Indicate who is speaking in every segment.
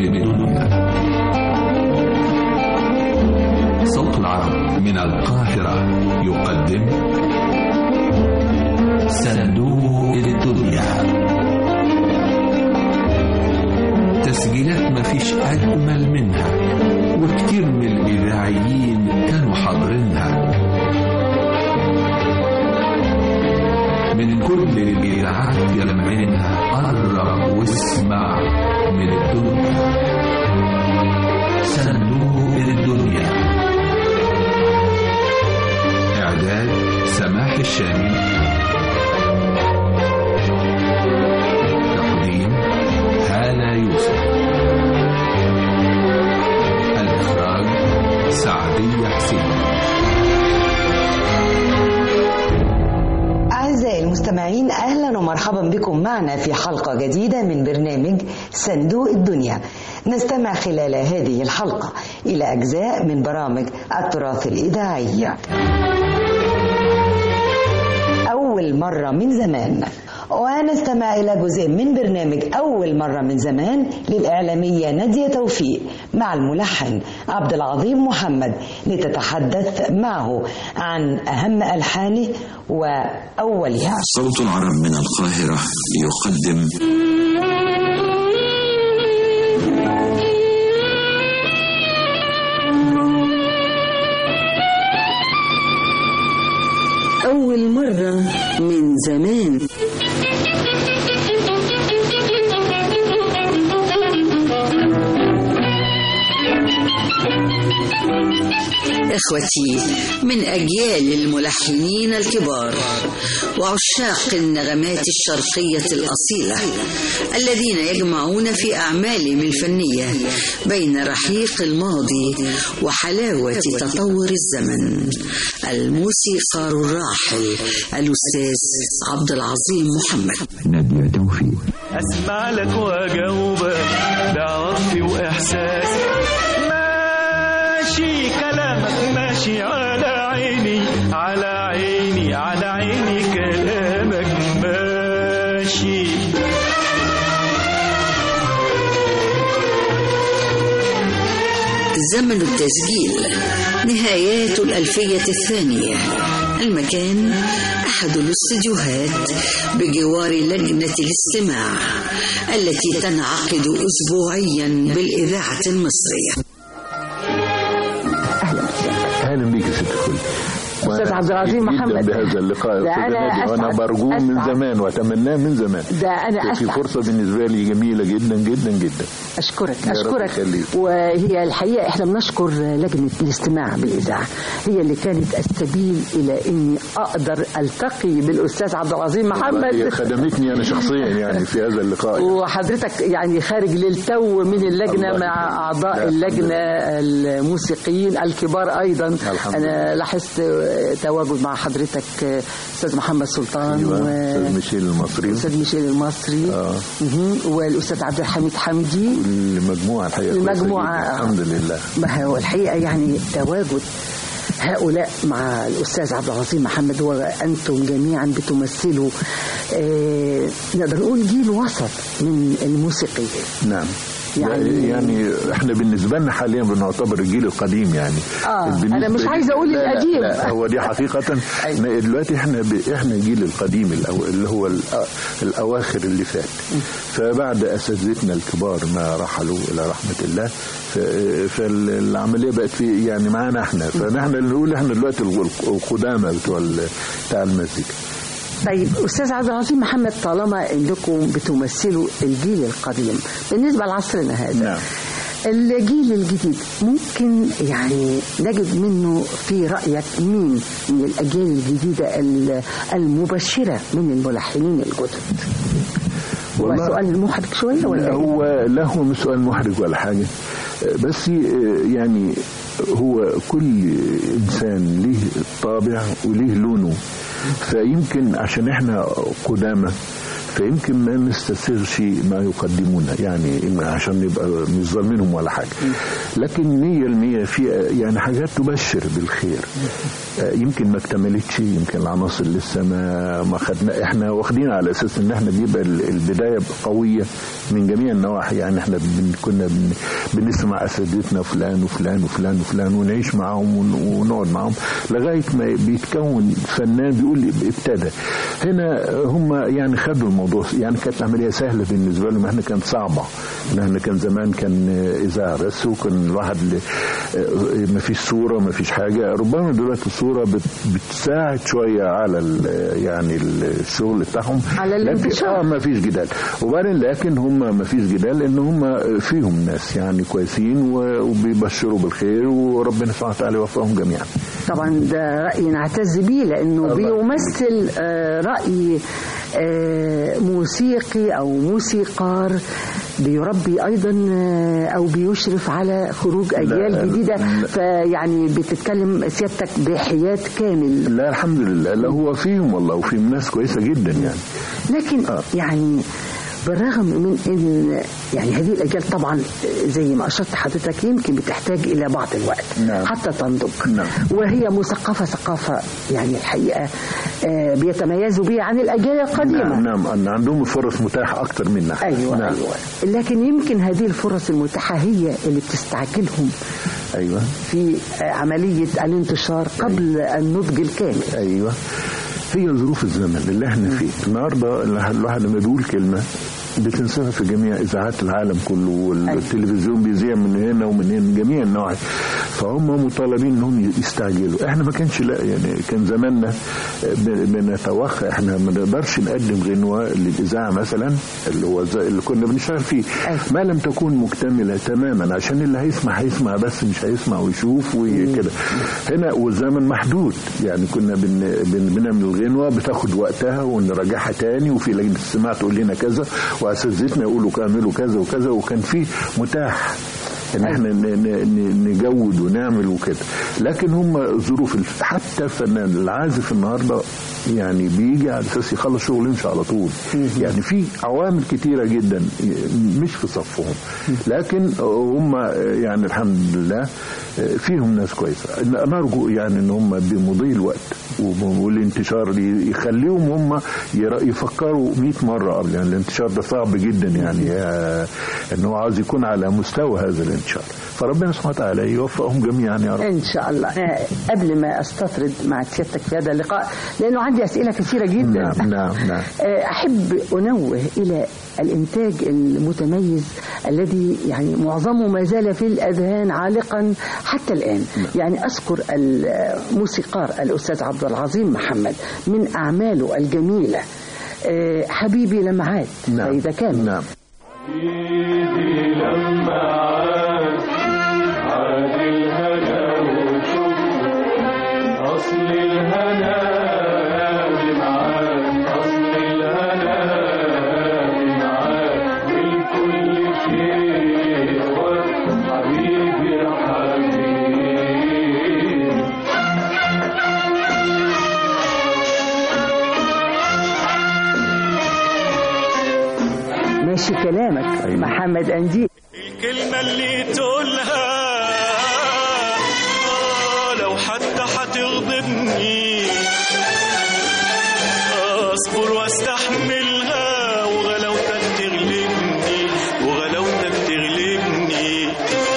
Speaker 1: الدنيا. صوت العرب من القاهرة يقدم صندوق الدنيا. تسجيلات مفيش أجمل منها، وكتير من الإذاعيين كانوا حاضرينها من كل الإذاعات يلمعينها. قرب واسمع من الدنيا. صندوق الدنيا. إعداد سماح الشامي. تقديم هالة يوسف. الإخراج سعدية حسين.
Speaker 2: أعزائي المستمعين، أهلا ومرحبا بكم معنا في حلقة جديدة من برنامج صندوق الدنيا. نستمع خلال هذه الحلقة إلى أجزاء من برامج التراث الإذاعي. أول مرة من زمان، ونستمع إلى جزء من برنامج أول مرة من زمان للإعلامية نادية توفيق مع الملحن عبد العظيم محمد، لتتحدث معه عن أهم ألحانه وأولها.
Speaker 3: صوت العرب من القاهرة يقدم
Speaker 2: أول مرة من زمان.
Speaker 4: إخوتي، من أجيال الملحنين الكبار وعشاق النغمات الشرقية الأصيلة الذين يجمعون في أعمالهم الفنية بين رحيق الماضي وحلاوة تطور الزمن، الموسيقار الراحل الأستاذ عبد العظيم محمد.
Speaker 3: نادية توفيق.
Speaker 5: أسمع لك وأجاوبك بعطف وإحساس، ماشي كلامك ماشي على عيني على عيني على عيني، كلامك ماشي.
Speaker 4: زمن التسجيل نهايات الألفية الثانية. المكان أحد الاستديوهات بجوار لجنة الاستماع التي تنعقد أسبوعيا بالإذاعة المصرية.
Speaker 6: أهلا بك ست الكل.
Speaker 2: أستاذ عبد العظيم محمد،
Speaker 6: بهذا اللقاء وأنا برجوه من زمان وأتمناه من زمان.
Speaker 2: ده أنا
Speaker 6: في فرصة بالنسبة لي جميلة جدا جدا جدا.
Speaker 2: أشكرك. وهي الحقيقة إحنا بنشكر لجنة الاستماع بالإذاعة، هي اللي كانت السبيل إلى إني أقدر ألتقي بالأستاذ عبد العظيم محمد.
Speaker 6: هي خدمتني أنا شخصيا يعني في هذا اللقاء.
Speaker 2: وحضرتك يعني خارج للتو من اللجنة مع أعضاء اللجنة الموسيقيين الكبار أيضا. أنا لاحظت تواجد مع حضرتك أستاذ محمد سلطان
Speaker 6: وأستاذ ميشيل المصري
Speaker 2: والأستاذ عبد الحميد حمدي.
Speaker 6: المجموعة الحقيقة الحمد لله.
Speaker 2: ما هو الحقيقة يعني تواجد هؤلاء مع الأستاذ عبد العظيم محمد، وأنتم جميعا بتمثلوا نقدر نقول جيل وسط من الموسيقيين.
Speaker 6: نعم، يعني احنا بالنسبه لنا حاليا بنعتبر الجيل القديم يعني.
Speaker 2: انا مش عايز اقول القديم.
Speaker 6: لا هو دي حقيقه. دلوقتي احنا الجيل القديم اللي هو الاواخر اللي فات. فبعد اساتذتنا الكبار ما رحلوا الى رحمه الله، فالعمليه بقت في يعني معانا احنا، فنحن اللي نقول احنا دلوقتي القدامى بتاع المزيكا.
Speaker 2: طيب أستاذ عبد العظيم محمد، طالما أنكم بتمثلوا الجيل القديم بالنسبة لعصرنا هذا،
Speaker 6: نعم،
Speaker 2: الجيل الجديد ممكن يعني نجد منه في رأيك مين من الأجيال الجديدة المبشرة من الملحنين الجدد؟ هو سؤال محرج شوية ولا؟
Speaker 6: هو لا، هو مش سؤال محرج ولا حاجة، بس يعني هو كل إنسان له طابع وله لونه. فيمكن عشان احنا قدامى فيمكن ما نستسرش ما يقدمونه يعني عشان نبقى مش ظالمينهم ولا حاجة، لكن 100% في يعني حاجات تبشر بالخير. يمكن ما اكتملتش، يمكن العناصر لسه ما خدنا، احنا واخدين على اساس ان احنا بيبقى البدايه قويه من جميع النواحي. يعني احنا كنا بنسمع اساتذتنا فلان وفلان وفلان وفلان ونعيش معاهم ونقعد معاهم لغايه ما بيتكون فنان بيقول لي ابتدى. هنا هم يعني خدوا الموضوع، يعني كانت العمليه سهله بالنسبه لهم، احنا كانت صعبه. احنا كان زمان كان اذاعه بس، وكان الواحد ما فيش صوره ما فيش حاجه. ربما دلوقتي الصوره بتساعد شويه على يعني الشغل بتاعهم
Speaker 2: على الانتشار.
Speaker 6: ما فيش جدال. وبعدين لكن هم ما فيش جدال لان هم فيهم ناس يعني كويسين وبيبشروا بالخير، وربنا سبحانه وتعالى يوفقهم جميعا.
Speaker 2: طبعا ده رأي نعتز بيه لانه بيمثل رأي موسيقي او موسيقار بيربي ايضا او بيشرف على خروج اجيال جديده. فيعني بتتكلم سيادتك بحياد كامل.
Speaker 6: لا الحمد لله، لا هو فيهم والله، وفيهم ناس كويسه جدا يعني.
Speaker 2: لكن يعني بالرغم من ان يعني هذه الاجيال طبعا زي ما اشرت حضرتك يمكن بتحتاج الى بعض الوقت حتى تنضج. وهي مثقفه ثقافه يعني الحقيقه بيتميزوا بيها عن الاجيال القديمه.
Speaker 6: نعم ان عندهم فرص متاحه اكتر منا.
Speaker 2: ايوه لكن يمكن هذه الفرص المتاحه هي اللي بتستعجلهم في عمليه الانتشار قبل النضج الكامل.
Speaker 6: هي ظروف الزمن اللي احنا فيه النهارده. الواحد لما بيقول كلمه بتنسمع في جميع اذاعات العالم كله، والتلفزيون بيذيع من هنا ومن هنا من جميع النواحي، فهم مطالبين انهم يستعجلوا. احنا ما كانش لا يعني كان زماننا بنتوخى، احنا ما نقدرش نقدم غنوه للاذاعه مثلا اللي هو اللي كنا بنشتغل فيه ما لم تكون مكتمله تماما، عشان اللي هيسمع بس مش هيسمع ويشوف وكده. هنا والزمن محدود، يعني كنا بنعمل الغنوه بتاخد وقتها ونراجعها تاني، وفي لجنه السماع تقول لنا كذا، واساتذتنا يقولوا اعملوا كذا وكذا، وكان في متاح ان احنا نجود ونعمل وكده. لكن هم ظروف حتى الفنان العازف النهارده يعني بيجي على اساس يخلص شغل يمشي على طول. يعني في عوامل كتيره جدا مش في صفهم، لكن هم يعني الحمد لله فيهم ناس كويسه. نرجو يعني ان هم بمضي الوقت والانتشار يخليهم هم يفكروا 100 مره قبل، يعني الانتشار ده صعب جدا، يعني ان هو عاوز يكون على مستوى هذا الانتشار. فربنا سبحانه وتعالى يوفقهم جميعا يا رب
Speaker 2: ان شاء الله. قبل ما استطرد مع سيادتك في هذا اللقاء لانه عندي اسئله كثيره جدا.
Speaker 6: نعم.
Speaker 2: احب انوه الى الانتاج المتميز الذي يعني معظمه ما زال في الاذهان عالقا حتى الان. يعني اذكر الموسيقار الاستاذ عبد العظيم محمد من اعماله الجميله حبيبي لمعات. فاذا كان ماشي كلامك. محمد أنديل.
Speaker 5: الكلمة اللي تقولها لو حتى هتغضبني اصبر واستحملها، وغلاوتك تغلبني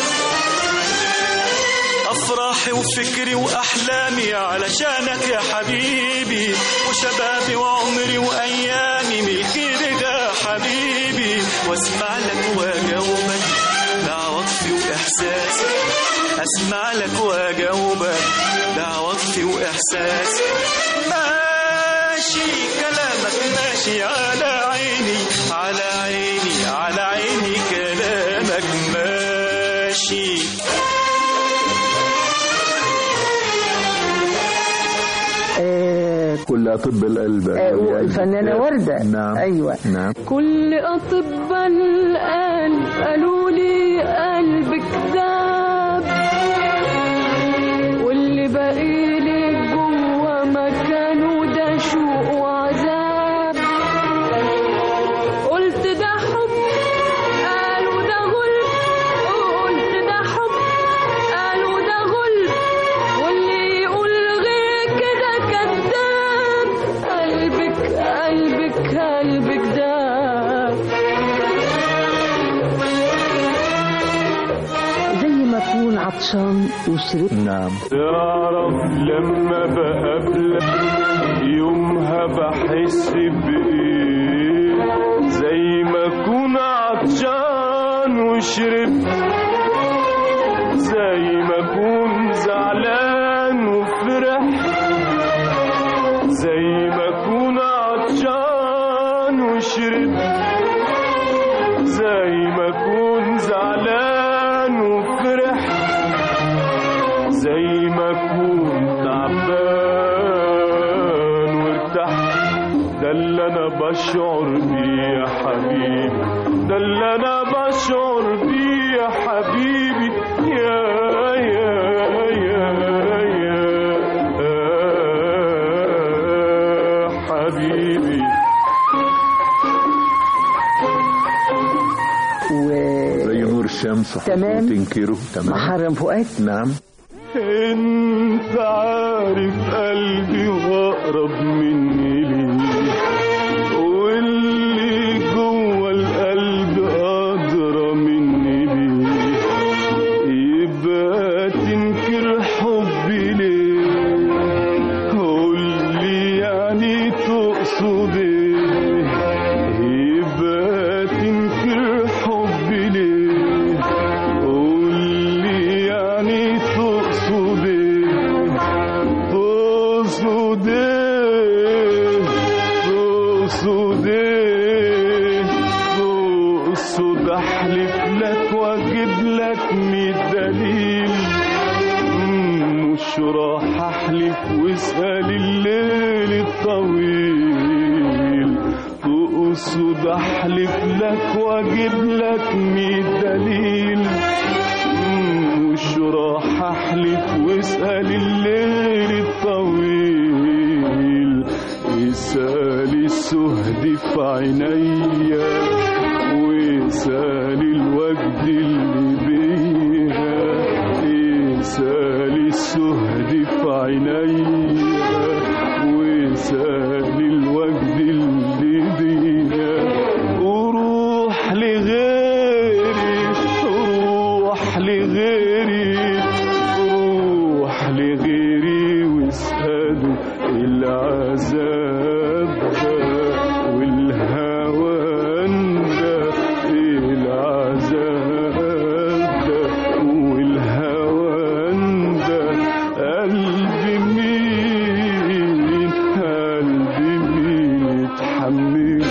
Speaker 5: افراحي وفكري واحلامي علشانك يا حبيبي، وشبابي وعمري وايامي ملكي رجا حبيبي، واسمع لك واجاوبك بعواطفي واحساسي، اسمع لك واجاوبك بعواطفي واحساسي. ماشي كلامك ماشي على عيني على عيني على عيني، كلامك ماشي.
Speaker 6: كل أطباء القلب
Speaker 2: الفنانة وردة.
Speaker 6: نعم.
Speaker 2: أيوة.
Speaker 6: نعم.
Speaker 7: كل أطباء القلب قالوا لي قلبك داب، واللي باقي لي جوا مكانه ده شوق وعذاب.
Speaker 2: عطشان وشربت.
Speaker 6: نعم.
Speaker 5: تعرف لما بقابلك يومها بحس بإيه، زي ما أكون عطشان وشربت، زي ما أكون زعلان وفرحت، زي ما أكون عطشان وشربت، زي ما أكون زعلان وفرحت، زي ما أكون تعبان وارتحت. ده اللي أنا بشعر بيه يا حبيبي، ده اللي أنا بشعر بيه يا حبيبي، يا يا يا يا حبيبي.
Speaker 6: زي نور الشمس
Speaker 2: تمام.
Speaker 6: تنكره. تمام.
Speaker 2: محرم فؤاد.
Speaker 6: نعم.
Speaker 5: انت عارف قلبي واقرب مني ليه، واللي جوه القلب ادرى مني بيه، يبقى تنكر حبي ليه؟ قولي يعني تقصد ايه؟ يبقى تنكر حبي ليه؟ قولي يعني تقصد ايه؟ تقصد ايه؟ تقصد ايه؟ تقصد احلف لك واجيب لك 100 دليل، مش راح احلف واسأل الليل الطويل. تقصد احلف لك واجيب لك 100 دليل، مش راح احلف واسأل الليل الطويل. اسأل السهد في عينيا واسأل الوجد اللي بيها، اسأل السهد في عينيا واسأل الوجد اللي بيها. وروح لغيري، روح لغيري، روح لغيري واسأله العذاب ده والهوان ده، العذاب ده والهوان ده. قلبي مين، قلبي مين يتحمله؟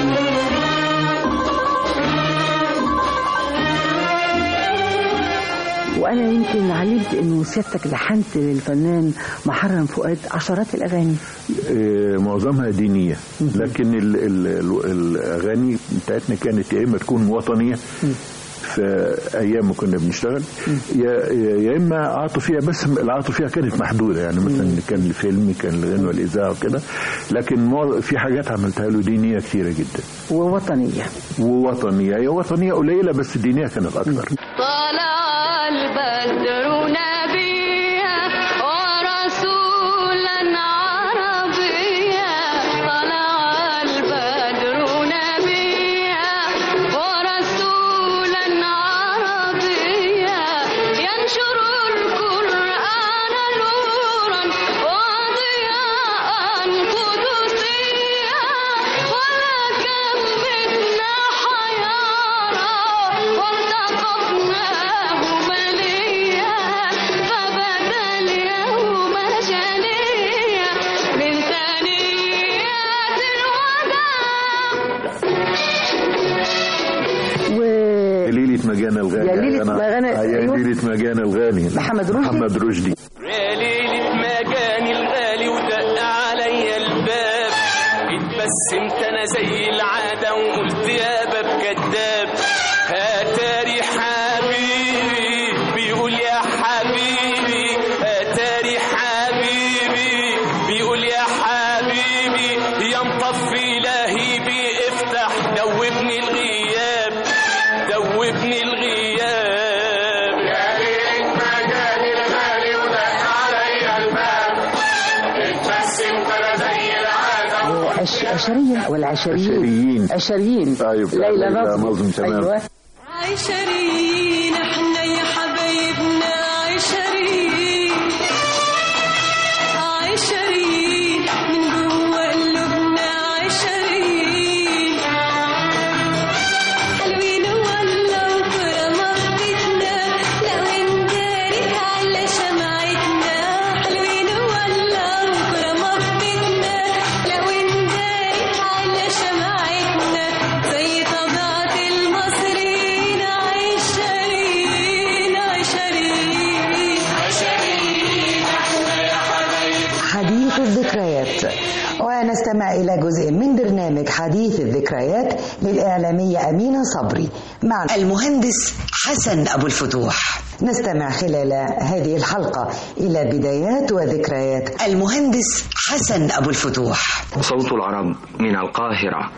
Speaker 2: وانا يمكن علمت انه سيادتك لحنت للفنان محرم فؤاد عشرات الاغاني.
Speaker 6: معظمها دينية، لكن الأغاني بتاعتنا كانت يا إما تكون وطنية في أيام ما كنا بنشتغل، يا إما عاطفية، بس العاطفية كانت محدودة، يعني مثلا كان الفيلم، كان الغنوة، الإذاعة وكده، لكن في حاجات عملتها له دينية كثيرة جدا.
Speaker 2: ووطنية
Speaker 6: هي وطنية قليلة، بس الدينية كانت أكثر.
Speaker 7: طلع البدر نبيا ورسولا عربيا، طلع البدر نبيا ورسولا عربيا، ينشر القرآن نورا وضياء قدسيا، ولكن بدنا حيارى والتقطناه مليا، فبدا اليوم جليا من ثنيات الوداع.
Speaker 6: ليلة مجانا الغالي.
Speaker 2: يا ليلة مجانا، أيوة.
Speaker 6: ليلة مجانا الغالي،
Speaker 2: محمد رشدي.
Speaker 5: يا ليلة مجاني الغالي ودق عليا الباب، اتبسمت انا زي العادة وقلت يا باب كداب، هاتاري حبيبي بيقول يا حبيبي، هاتاري حبيبي بيقول يا حبيبي، يا مطفي لهيبي افتح دوبني الغياب، دوبني الغياب. يا ليلة مجاني الغالي ودق عليا الباب، اتبسمت انا زي العادة.
Speaker 2: عشرية ولا عشريين؟ عشريين.
Speaker 6: أيوة.
Speaker 2: ليلى نظم.
Speaker 6: تمام.
Speaker 2: أيوة.
Speaker 7: عشريين احنا يا حبايبنا، عشريين
Speaker 2: الذكريات، ونستمع إلى جزء من برنامج حديث الذكريات للإعلامية أمينة صبري مع المهندس حسن أبو الفتوح. نستمع خلال هذه الحلقة إلى بدايات وذكريات المهندس حسن أبو الفتوح.
Speaker 8: صوت العرب من القاهرة.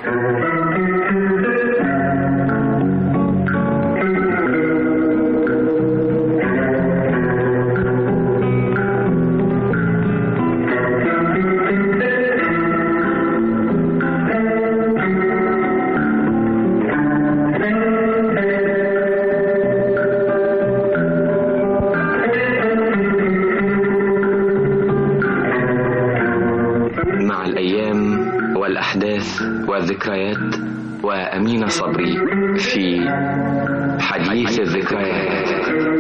Speaker 8: والذكريات وأمينة صبري في حديث الذكريات.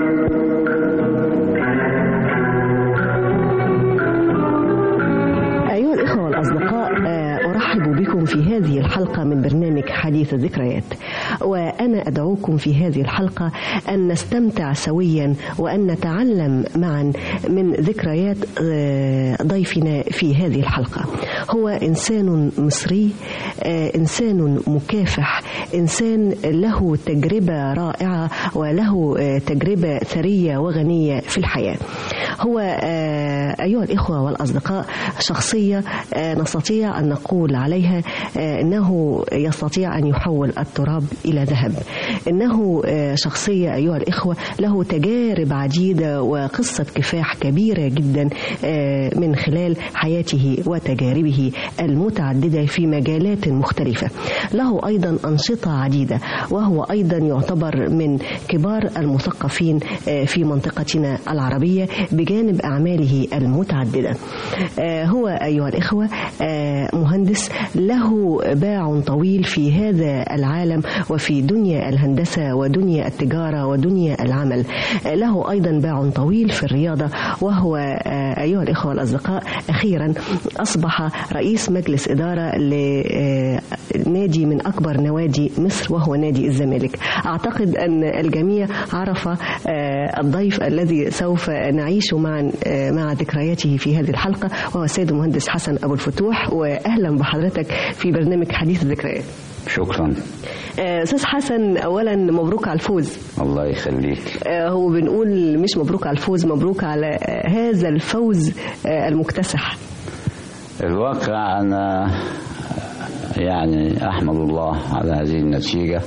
Speaker 9: أيها الإخوة والأصدقاء، أرحب بكم في هذه الحلقة من برنامج حديث الذكريات، وأنا أدعوكم في هذه الحلقة أن نستمتع سويا وأن نتعلم معا من ذكريات ضيفنا في هذه الحلقة. هو إنسان مصري، إنسان مكافح، إنسان له تجربة رائعة وله تجربة ثرية وغنية في الحياة. هو أيها الإخوة والأصدقاء شخصية نستطيع أن نقول عليها أنه يستطيع أن يحول التراب إلى ذهب. إنه شخصية أيها الإخوة له تجارب عديدة وقصة كفاح كبيرة جدا من خلال حياته وتجاربه المتعددة في مجالات مختلفة. له أيضا أنشطة عديدة، وهو أيضا يعتبر من كبار المثقفين في منطقتنا العربية بجانب أعماله المتعددة. هو أيها الإخوة مهندس له باع طويل في هذا العالم وفي دنيا الهندسة ودنيا التجارة ودنيا العمل. له أيضا باع طويل في الرياضة، وهو أيها الإخوة الأصدقاء أخيرا أصبح رئيس مجلس إدارة لنادي من أكبر نوادي مصر وهو نادي الزمالك. أعتقد أن الجميع عرف الضيف الذي سوف نعيش معا مع ذكرياته في هذه الحلقة، وهو السيد المهندس حسن أبو الفتوح. وأهلا بحضرتك في برنامج حديث الذكريات.
Speaker 10: شكرا.
Speaker 9: أستاذ حسن، أولا مبروك على الفوز.
Speaker 10: الله يخليك.
Speaker 9: هو بنقول مش مبروك على الفوز، مبروك على هذا الفوز المكتسح.
Speaker 10: الواقع أنا يعني أحمد الله على هذه النتيجة،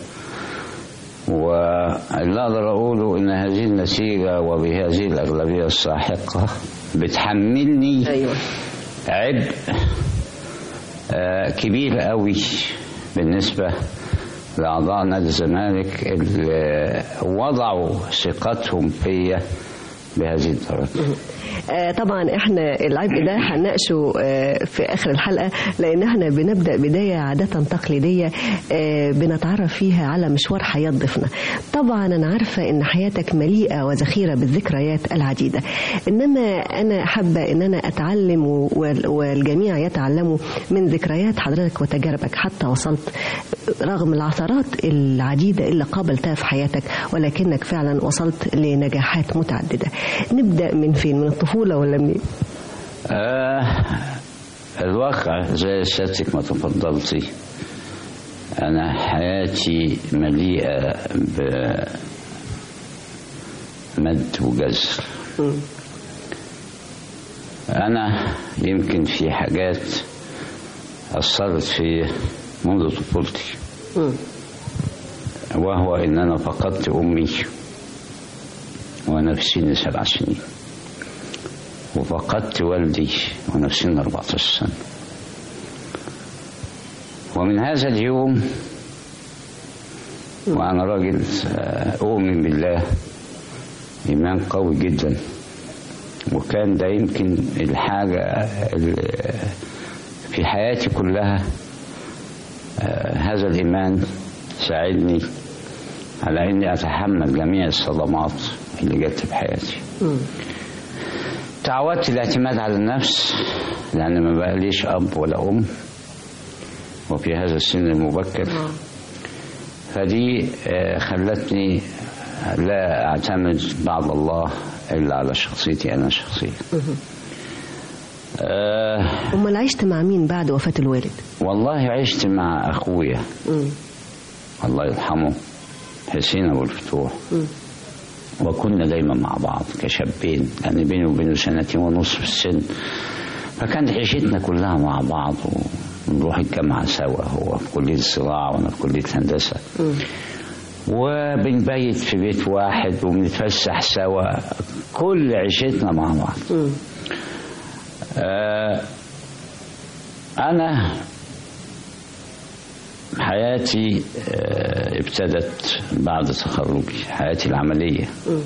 Speaker 10: واللي أقدر أقوله إن هذه النتيجة وبهذه الأغلبية الساحقة بتحملني عبء كبير قوي بالنسبة لأعضاء نادي الزمالك اللي وضعوا ثقتهم فيا بهذه الدرجة.
Speaker 9: طبعا احنا العبء ده هنناقشه في اخر الحلقه، لان احنا بنبدا بدايه عاده تقليديه بنتعرف فيها على مشوار حياه ضيفنا. طبعا انا عارفه ان حياتك مليئه وذخيره بالذكريات العديده، انما انا حابه ان انا اتعلم والجميع يتعلموا من ذكريات حضرتك وتجاربك حتى وصلت رغم العثرات العديده اللي قابلتها في حياتك، ولكنك فعلا وصلت لنجاحات متعدده. نبدا من فين؟ من الطفولة ولا منين؟
Speaker 10: الواقع زي سيادتك ما تفضلتي، أنا حياتي مليئة بمد وجزر. أنا يمكن في حاجات أثرت في منذ طفولتي، وهو إن أنا فقدت أمي وأنا في سن 7 سنين، وفقدت والدي وأنا في سن 14 سنة. ومن هذا اليوم وأنا راجل أؤمن بالله إيمان قوي جدا، وكان ده يمكن الحاجة في حياتي كلها. هذا الإيمان ساعدني على إني أتحمل جميع الصدمات اللي جت في حياتي. تعودت الاعتماد على النفس لأن ما بقاليش أب ولا أم، وفي هذا السن المبكر، فدي خلتني لا أعتمد بعد الله إلا على شخصيتي أنا شخصيا.
Speaker 9: أمال عشت مع مين بعد وفاة الوالد؟
Speaker 10: والله عشت مع أخويا الله يرحمه حسين أبو الفتوح. وكنا دايما مع بعض كشابين، يعني بيني وبينه 2.5 سنين في السن، فكانت عيشتنا كلها مع بعض ونروح الجامعة سوا، هو في كلية الزراعة وأنا في كلية هندسة، وبنبيت في بيت واحد وبنتفسح سوا، كل عيشتنا مع بعض. أنا حياتي ابتدت بعد تخرجي، حياتي العملية.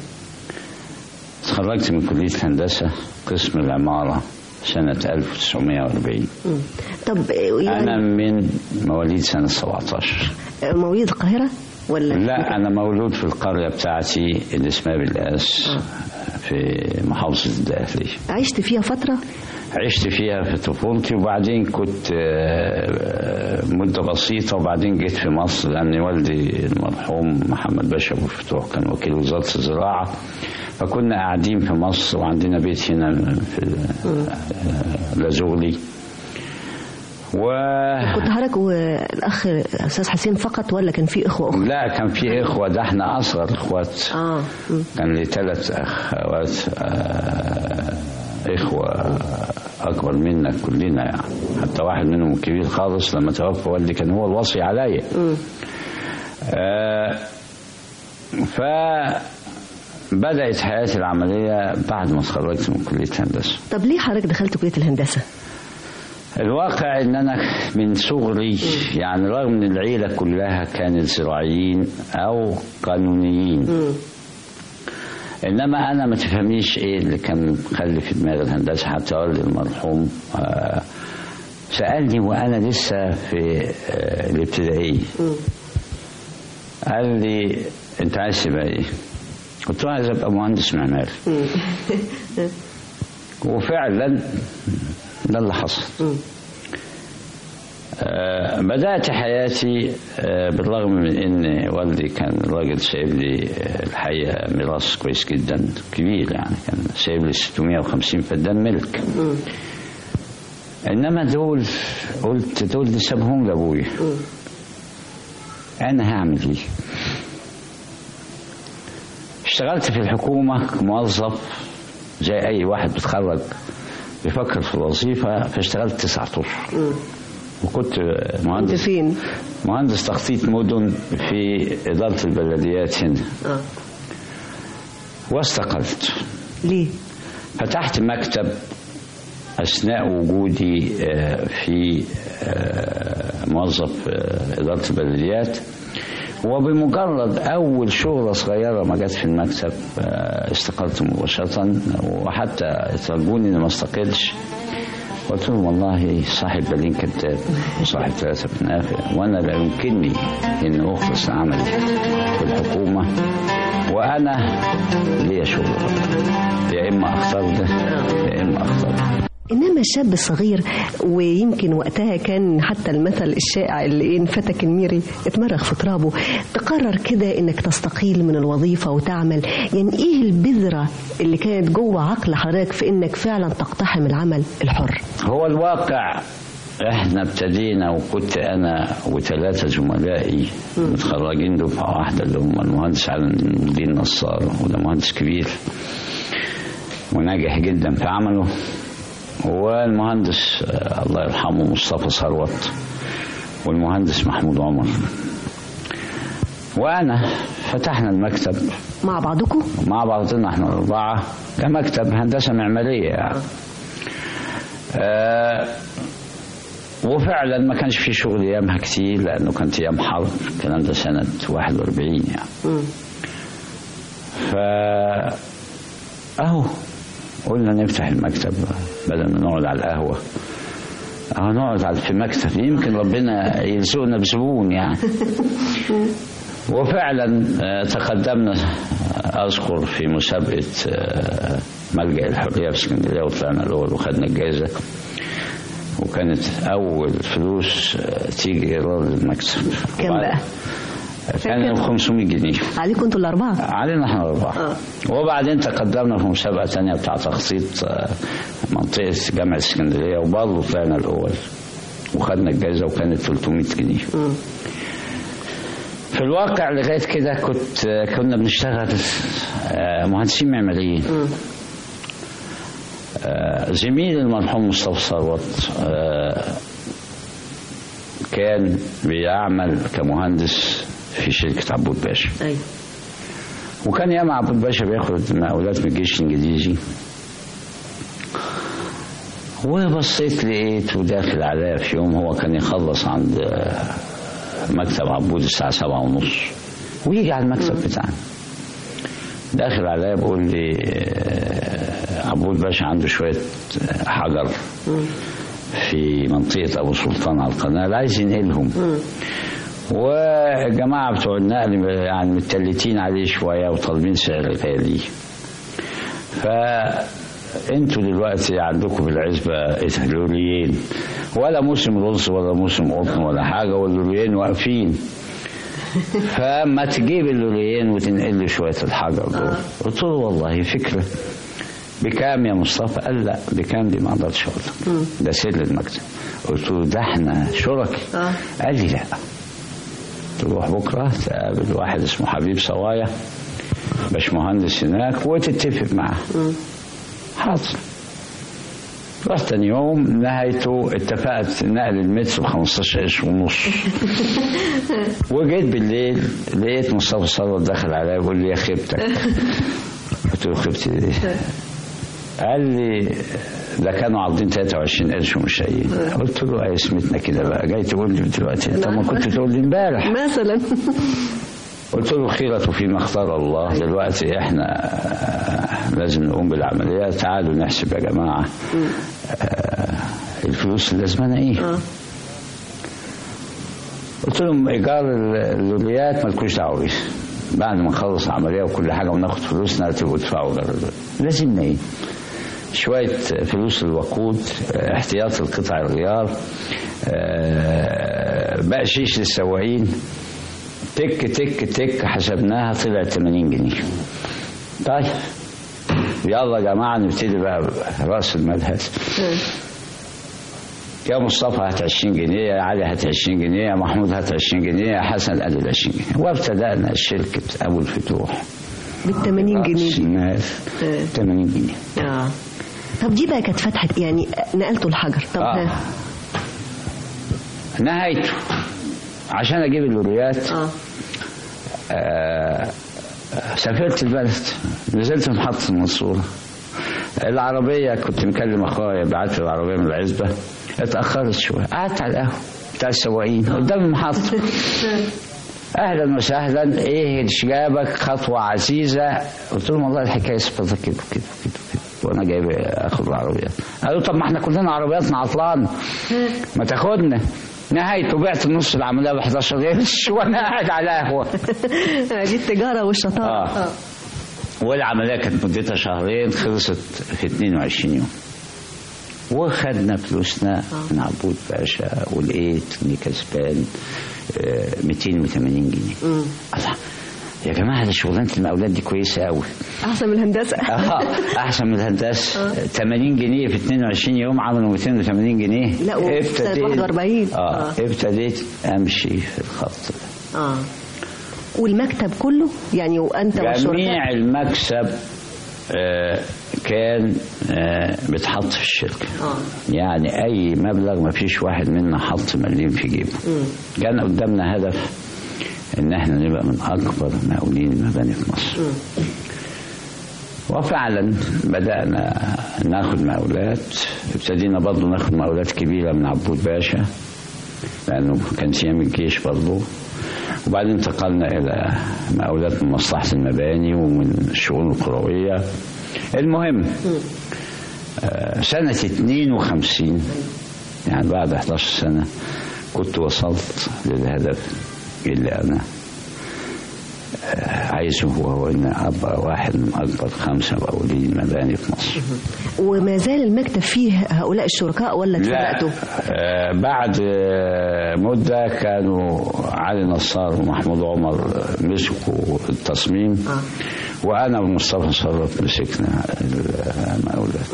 Speaker 10: تخرجت من كلية الهندسة قسم العمارة سنة 1940.
Speaker 9: طب يعني
Speaker 10: أنا من مواليد سنة 17.
Speaker 9: مواليد القاهرة ولا؟
Speaker 10: لا، أنا مولود في القرية بتاعتي اللي اسمها بالقاس في محافظة الدقهلية.
Speaker 9: عشت فيها فترة؟
Speaker 10: عشت فيها في طفولتي، وبعدين كنت مدة بسيطة، وبعدين جيت في مصر لأن والدي المرحوم محمد باشا أبو الفتوح كان وكيل وزارة الزراعة، فكنا قاعدين في مصر وعندنا بيت هنا في لازغلي.
Speaker 9: كنت حضرتك والأخ أستاذ حسين فقط ولا كان في إخوة أخرى؟
Speaker 10: لا، كان في إخوة، ده احنا أصغر إخوات. كان لي 3 أخوات، إخوة أكبر منا كلنا يعني، حتى واحد منهم كبير خالص لما توفى والدي كان هو الوصي عليا. فبدأت حياتي العملية بعد ما اتخرجت من كلية الهندسة.
Speaker 9: طب ليه حضرتك دخلت كلية الهندسة؟
Speaker 10: الواقع ان انا من صغري يعني رغم ان العيلة كلها كانت زراعيين او قانونيين، انما انا ما تفهميش ايه اللي كان مخلي في دماغ الهندسة. حتى والدي المرحوم سألني وانا لسه في الابتدائية، قال لي انت عايز تبقى ايه؟ قلت له عايز ابقى مهندس معماري. وفعلا ده اللي حصل. بدأت حياتي بالرغم من ان والدي كان راجل سايب لي الحقيقة ميراث كويس جدا كبير، يعني كان سايب لي 650 فدان ملك. انما دول قلت دول سابهم لابويا، انا هعمل ايه؟ اشتغلت في الحكومة موظف زي اي واحد بيتخرج بيفكر في الوظيفة، فاشتغلت 9 أشهر. وكنت مهندس
Speaker 9: فين؟
Speaker 10: مهندس تخطيط مدن في إدارة البلديات هنا. واستقلت.
Speaker 9: ليه؟
Speaker 10: فتحت مكتب أثناء وجودي في موظف إدارة البلديات، وبمجرد أول شغلة صغيرة ما جت في المكتب استقلت مباشرة، وحتى اترجوني إني ما استقلش. قلت لهم والله صاحب بالين كذاب وصاحب 3 بنافع، وأنا لا يمكنني إن أخلص عملي في الحكومة، وأنا ليا شغل، يا إما أختار ده يا إما أختار ده.
Speaker 9: إنما الشاب الصغير، ويمكن وقتها كان حتى المثل الشائع اللي إن فتك الميري اتمرغ في ترابه، تقرر كده إنك تستقيل من الوظيفة وتعمل. يعني إيه البذرة اللي كانت جوه عقل حضرتك في إنك فعلا تقتحم العمل الحر؟
Speaker 10: هو الواقع احنا ابتدينا، وكنت انا و3 زملائي متخرجين دفعه واحده، اللي هم المهندس علي الدين نصار، وده مهندس كبير وناجح جدا في عمله، والمهندس الله يرحمه مصطفى ثروت، والمهندس محمود عمر، وانا فتحنا المكتب
Speaker 9: مع بعضكم؟
Speaker 10: مع بعضنا احنا 4 كمكتب هندسه معماريه يعني. وفعلا ما كانش في شغل ايامها كتير، لانه كانت ايام حرب، الكلام ده سنه 41 يعني. اهو قلنا نفتح المكتب بدل ما نقعد على القهوه، نقعد في مكتب يمكن ربنا يرزقنا بزبون يعني. وفعلا تقدمنا اذكر في مسابقه ملجأ الحريه في اسكندريه، وطلعنا الاول وخدنا الجائزه، وكانت اول فلوس تيجي ايراد المكتب.
Speaker 9: كم بقى؟
Speaker 10: كان 500 جنيه
Speaker 9: عليكم انتوا الأربعة؟
Speaker 10: علينا احنا الأربعة. وبعدين تقدمنا في مسابقة تانية بتاع تخطيط منطقة جامعة اسكندرية وبرضه طلعنا الأول وخدنا الجائزة وكانت 300 جنيه. في الواقع لغاية كده كنا بنشتغل مهندسين معماريين. زميل المرحوم مصطفى ثروت كان بيعمل كمهندس في شركة عبود باشا.
Speaker 9: أيوة.
Speaker 10: وكان ياما عبود باشا بياخد مقاولات من الجيش الإنجليزي. وبصيت لقيته داخل عليا في يوم، هو كان يخلص عند مكتب عبود الساعة 7:30 ويجي على المكتب بتاعنا. داخل عليا بيقول لي عبود باشا عنده شوية حجر في منطقة أبو سلطان على القناة عايز ينقلهم، والجماعة بتوع النقل يعني متلتين عليه شوية وطالبين سعر غالي. فأنتوا دلوقتي عندكم في العزبة لوريين، ولا موسم رز ولا موسم قطن ولا حاجة، واللوريين واقفين. فما تجيب اللوريين وتنقل لي شوية الحجر دول. قلت له والله فكرة. بكام يا مصطفى؟ قال لا بكام دي ما اقدرش اقول لك، ده سر المكتب. قلت له ده احنا شركاء. قال لي لا، تروح بكره تقابل واحد اسمه حبيب صوايا باشمهندس هناك وتتفق معاه. حاضر. رحت تاني يوم نهايته اتفقت نقل المتر ب15 قرش ونص. وجيت بالليل لقيت مصطفى ثروت داخل عليا يقول لي يا خيبتك. قلت له خيبتي ليه؟ قال لي ده كانوا عارضين 23 قرش ومش لاقيين. قلت له ايه اسمتنا كده بقى، جاي تقول لي دلوقتي؟ انت ما كنت تقول لي امبارح
Speaker 9: مثلا.
Speaker 10: قلت له خيرة فيما اختار الله. دلوقتي احنا لازم نقوم بالعملية، تعالوا نحسب يا جماعة الفلوس اللي لازمنا ايه. قلت لهم ايجار اللوريات مالكوش دعوه بيه، بعد ما نخلص العمليه وكل حاجه وناخد فلوسنا تبقوا تدفعوا لازمنا ايه؟ شويه فلوس الوقود، احتياط القطع الغيار، بقشيش للسواقين، تك تك تك حسبناها طلعت 80 جنيه. طيب يلا يا جماعه نبتدي بقى راس المال هذا. يا مصطفى هات 20 جنيه، يا علي هات 20 جنيه، يا محمود هات 20 جنيه، يا حسن قال 20 جنيه. وابتدأنا شركة أبو الفتوح
Speaker 9: بال80 جنيه.
Speaker 10: 80 جنيه.
Speaker 9: طب دي بقى كانت فتحة يعني نقلتوا الحجر. طب
Speaker 10: نهايته عشان أجيب اللوريات سافرت البلد، نزلت في محطة المنصورة. العربية كنت مكلم أخويا بعت العربية من العزبة، اتأخرت شوية، قعدت على القهوة بتاع السواقين قدام المحطة. أهلا وسهلا، إيه اللي جابك؟ خطوة عزيزة. قلت لهم والله الحكاية سبتها كده كده كده كده وأنا جايب آخد العربيات. قالوا طب ما احنا كلنا عربياتنا عطلان، ما تاخدنا. نهايته بعت نص العملية ب11 قرش وأنا قاعد على قهوة.
Speaker 9: دي التجارة والشطارة.
Speaker 10: والعملية كانت مدتها شهرين، خلصت في 22 يوم. وخدنا فلوسنا من عبود باشا، ولقيت اني كسبان 280 جنيه. الله يا جماعه، ده شغلانه المقاولات دي كويسه قوي،
Speaker 9: احسن من الهندسه.
Speaker 10: احسن من الهندسه. 80 جنيه في 22 يوم عملوا 280 جنيه.
Speaker 9: لا ابتديت 41.
Speaker 10: ابتديت امشي في الخط ده.
Speaker 9: والمكتب كله يعني وانت
Speaker 10: جميع المكسب كان بتحط في الشركة. يعني أي مبلغ ما فيش واحد منا حط مليم في جيبه. كان قدامنا هدف إن احنا نبقى من أكبر مقاولين المباني في مصر. وفعلا بدأنا ناخد مقاولات، ابتدينا برضه ناخد مقاولات كبيرة من عبود باشا لأنه كان سيام الجيش برضه. وبعدين انتقلنا إلى مقاولات من مصلحة المباني ومن الشؤون القروية. المهم سنة 52 يعني بعد 11 سنة كنت وصلت للهدف اللي أنا عايزه، وهو ان ابقى واحد من اكبر 5 مقاولين مباني في مصر.
Speaker 9: وما زال المكتب فيه هؤلاء الشركاء ولا اتفرقتوا؟
Speaker 10: بعد مدة كانوا علي نصار ومحمود عمر مسكوا التصميم، وأنا ومصطفى صرف مسكنا المقاولات.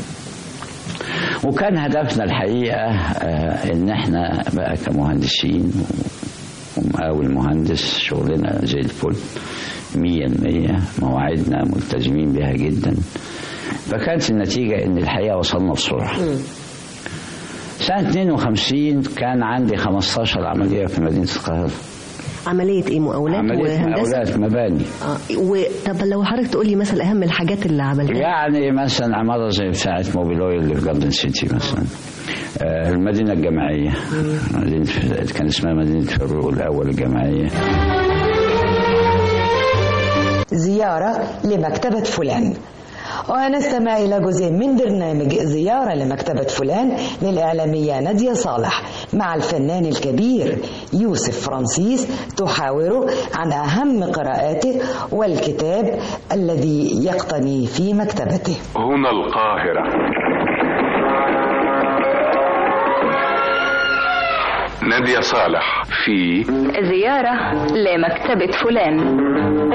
Speaker 10: وكان هدفنا الحقيقة إن احنا بقى كمهندسين ومقاول مهندس شغلنا زي الفل 100%، مواعيدنا ملتزمين بها جدا. فكانت النتيجة إن الحقيقة وصلنا بسرعة. سنة 52 كان عندي 15 عملية في مدينة القاهرة.
Speaker 9: عملية ايه؟ مقاولات وهندسة؟
Speaker 10: مقاولات مباني.
Speaker 9: طب لو حضرتك تقول لي مثلا أهم الحاجات اللي عملتها.
Speaker 10: يعني مثلا عمارة زي بتاعة موبيلوي اللي في جاردن سيتي مثلا. المدينة الجامعية، كان اسمها مدينة فاروق الأول الجامعية.
Speaker 2: زيارة لمكتبة فلان. ونستمع إلى جزء من برنامج زيارة لمكتبة فلان للإعلامية نادية صالح مع الفنان الكبير يوسف فرانسيس، تحاور عن أهم قراءاته والكتاب الذي يقتني في مكتبته.
Speaker 11: هنا القاهرة. نادية صالح في
Speaker 7: زيارة لمكتبة فلان.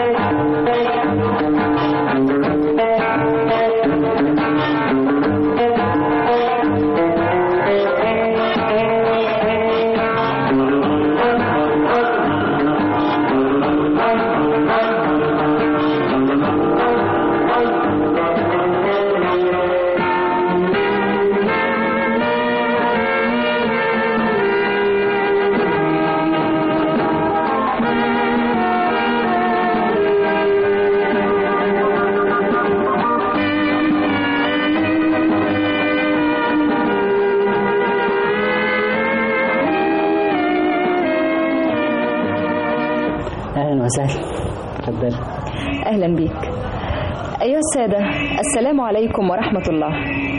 Speaker 12: تفضل.
Speaker 13: أهلا بك. أيها السادة، السلام عليكم ورحمة الله.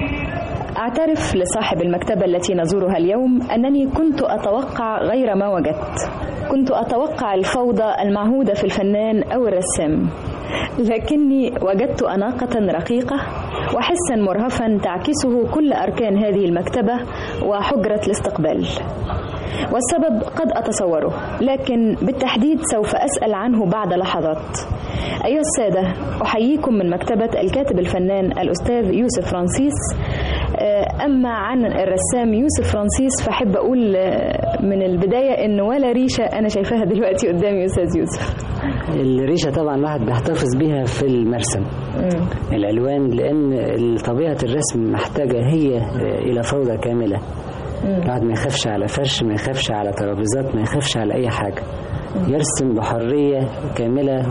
Speaker 13: أعترف لصاحب المكتبة التي نزورها اليوم أنني كنت أتوقع غير ما وجدت. كنت أتوقع الفوضى المعهودة في الفنان أو الرسام، لكني وجدت أناقة رقيقة وحسا مرهفا تعكسه كل أركان هذه المكتبة وحجرة الاستقبال. والسبب قد أتصوره، لكن بالتحديد سوف أسأل عنه بعد لحظات. أيها السادة، أحييكم من مكتبة الكاتب الفنان الأستاذ يوسف فرانسيس. أما عن الرسام يوسف فرانسيس فأحب أقول من البداية إن ولا ريشة أنا شايفاها دلوقتي قدامي أستاذ يوسف.
Speaker 12: الريشة طبعا الواحد بيحتفظ بيها في المرسم، الألوان، لأن طبيعة الرسم محتاجة هي إلى فوضى كاملة. الواحد ما يخافش على فرش، ما يخافش على ترابيزات، ما يخافش على أي حاجة، يرسم بحرية كاملة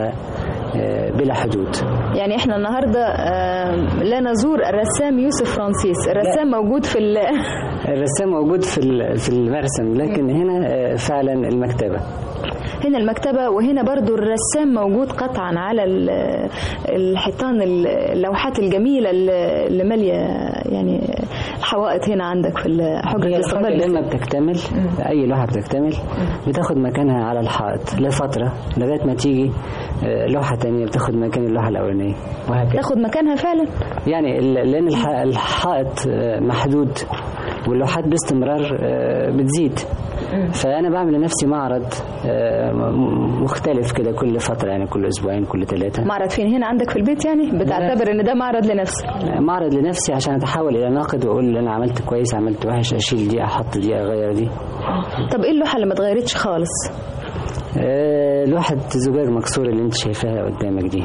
Speaker 12: وبلا حدود.
Speaker 13: يعني احنا النهاردة لا نزور الرسام يوسف فرانسيس، الرسام موجود في
Speaker 12: الرسام موجود في المرسم، لكن هنا فعلا المكتبة،
Speaker 13: هنا المكتبة، وهنا برضو الرسام موجود قطعا على الحيطان، اللوحات الجميلة اللي مالية يعني الحوائط هنا عندك في حجرة الاستقبال.
Speaker 12: لما بتكتمل أي لوحة بتكتمل بتاخد مكانها على الحائط لفترة لغاية ما تيجي لوحة تانية بتاخد مكان اللوحة الأولانية وهكذا.
Speaker 13: تاخد مكانها فعلا،
Speaker 12: يعني لأن الحائط محدود واللوحات باستمرار بتزيد. فأنا بعمل لنفسي معرض مختلف كده كل فترة، يعني كل أسبوعين كل 3.
Speaker 13: معرض فين؟ هنا عندك في البيت؟ يعني بتعتبر إن ده معرض لنفسك؟
Speaker 12: معرض لنفسي عشان أتحول إلى ناقد وأقول أنا عملت كويس، عملت وحش، أشيل دي، أحط دي، أغير دي.
Speaker 13: طب إيه اللوحة اللي ما اتغيرتش خالص؟
Speaker 12: لوحة زجاج مكسورة اللي أنت شايفاها قدامك دي.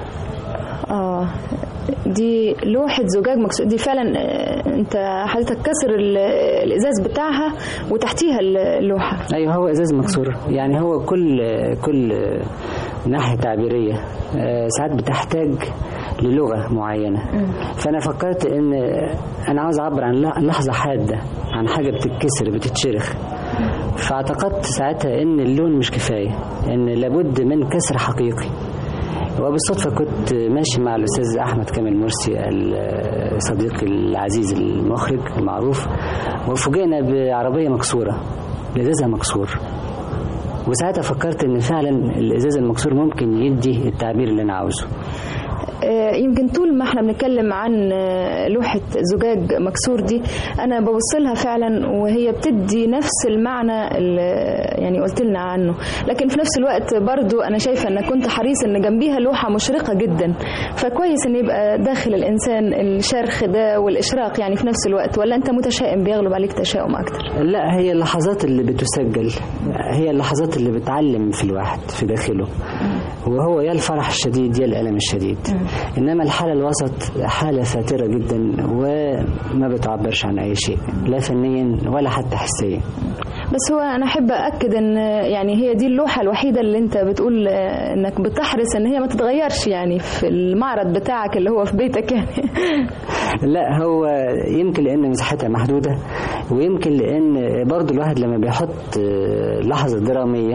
Speaker 13: دي لوحة زجاج مكسور، دي فعلا انت حضرتك كسر الازاز بتاعها وتحتيها اللوحة.
Speaker 12: ايوه، هو ازاز مكسور، يعني هو كل ناحية تعبيرية ساعات بتحتاج للغة معينة. فانا فكرت ان انا عاوز اعبر عن لحظة حادة، عن حاجة بتتكسر بتتشرخ. فاعتقدت ساعتها ان اللون مش كفاية، ان لابد من كسر حقيقي. وبالصدفة كنت ماشي مع الأستاذ أحمد كامل مرسي صديقي العزيز المخرج المعروف، وفوجئنا بعربية مكسورة، لزازها مكسور. وساعتها فكرت ان فعلا الازاز المكسور ممكن يدي التعبير اللي انا عاوزه.
Speaker 13: يمكن طول ما احنا بنتكلم عن لوحة زجاج مكسور دي أنا ببصلها فعلا وهي بتدي نفس المعنى اللي يعني قلت لنا عنه، لكن في نفس الوقت برضو أنا شايفة أن كنت حريص أن جنبيها لوحة مشرقة جدا، فكويس أن يبقى داخل الإنسان الشرخ ده والإشراق يعني في نفس الوقت. ولا أنت متشائم بيغلب عليك تشاؤم أكتر؟
Speaker 12: لا، هي اللحظات اللي بتسجل هي اللحظات اللي بتعلم في الواحد في داخله، وهو يا الفرح الشديد يا الألم الشديد. إنما الحالة الوسط حالة فاترة جدا وما بتعبرش عن أي شيء لا فنيا ولا حتى حسيا.
Speaker 13: بس هو أنا أحب أكد أن يعني هي دي اللوحة الوحيدة اللي أنت بتقول أنك بتحرص أن هي ما تتغيرش يعني في المعرض بتاعك اللي هو في بيتك يعني.
Speaker 12: لا، هو يمكن لأن مساحتها محدودة، ويمكن لأن برضو الواحد لما بيحط لحظة درامية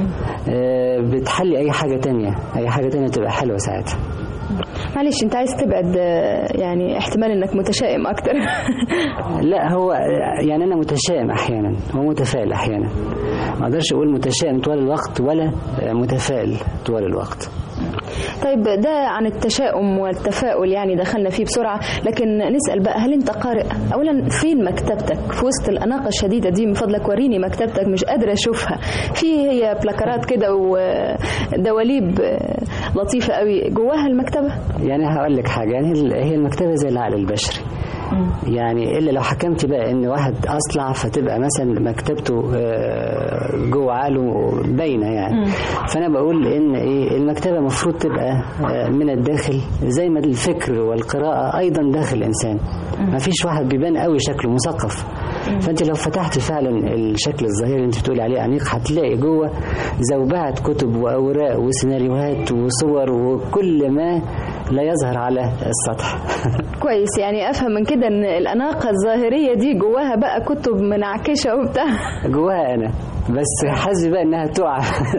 Speaker 12: بتحلي أي حاجة تانية، أي حاجة تانية تبقى حلوة ساعتها.
Speaker 13: معلش انت عايز تبعد يعني احتمال انك متشائم اكتر.
Speaker 12: لا، هو يعني انا متشائم احيانا ومتفائل احيانا، ما اقدرش اقول متشائم طوال الوقت ولا متفائل طوال الوقت.
Speaker 13: طيب ده عن التشاؤم والتفاؤل يعني دخلنا فيه بسرعة، لكن نسأل بقى هل انت قارئ؟ اولا فين مكتبتك في وسط الاناقة الشديدة دي؟ من فضلك وريني مكتبتك، مش قادرة اشوفها. هي بلاكارات كده ودواليب لطيفة قوي جواها المكتبة.
Speaker 12: يعني هقول لك حاجة، يعني هي المكتبة زي العقل البشري، يعني إلا لو حكمت بقى إن واحد أصلع فتبقى مثلا مكتبته جوه عقله باينة يعني. فأنا بقول إن المكتبة مفروض تبقى من الداخل زي ما الفكر والقراءة أيضا داخل الإنسان. ما فيش واحد بيبان قوي شكله مثقف، فأنت لو فتحت فعلا الشكل الظاهري اللي أنت بتقولي عليه عميق هتلاقي جوه زوبعة كتب وأوراق وسيناريوهات وصور وكل ما لا يظهر على السطح.
Speaker 13: كويس، يعني أفهم من كده إن الأناقة الظاهرية دي جواها بقى كتب منعكشة وبتاع.
Speaker 12: جواها أنا بس حاسس بقى إنها تقع.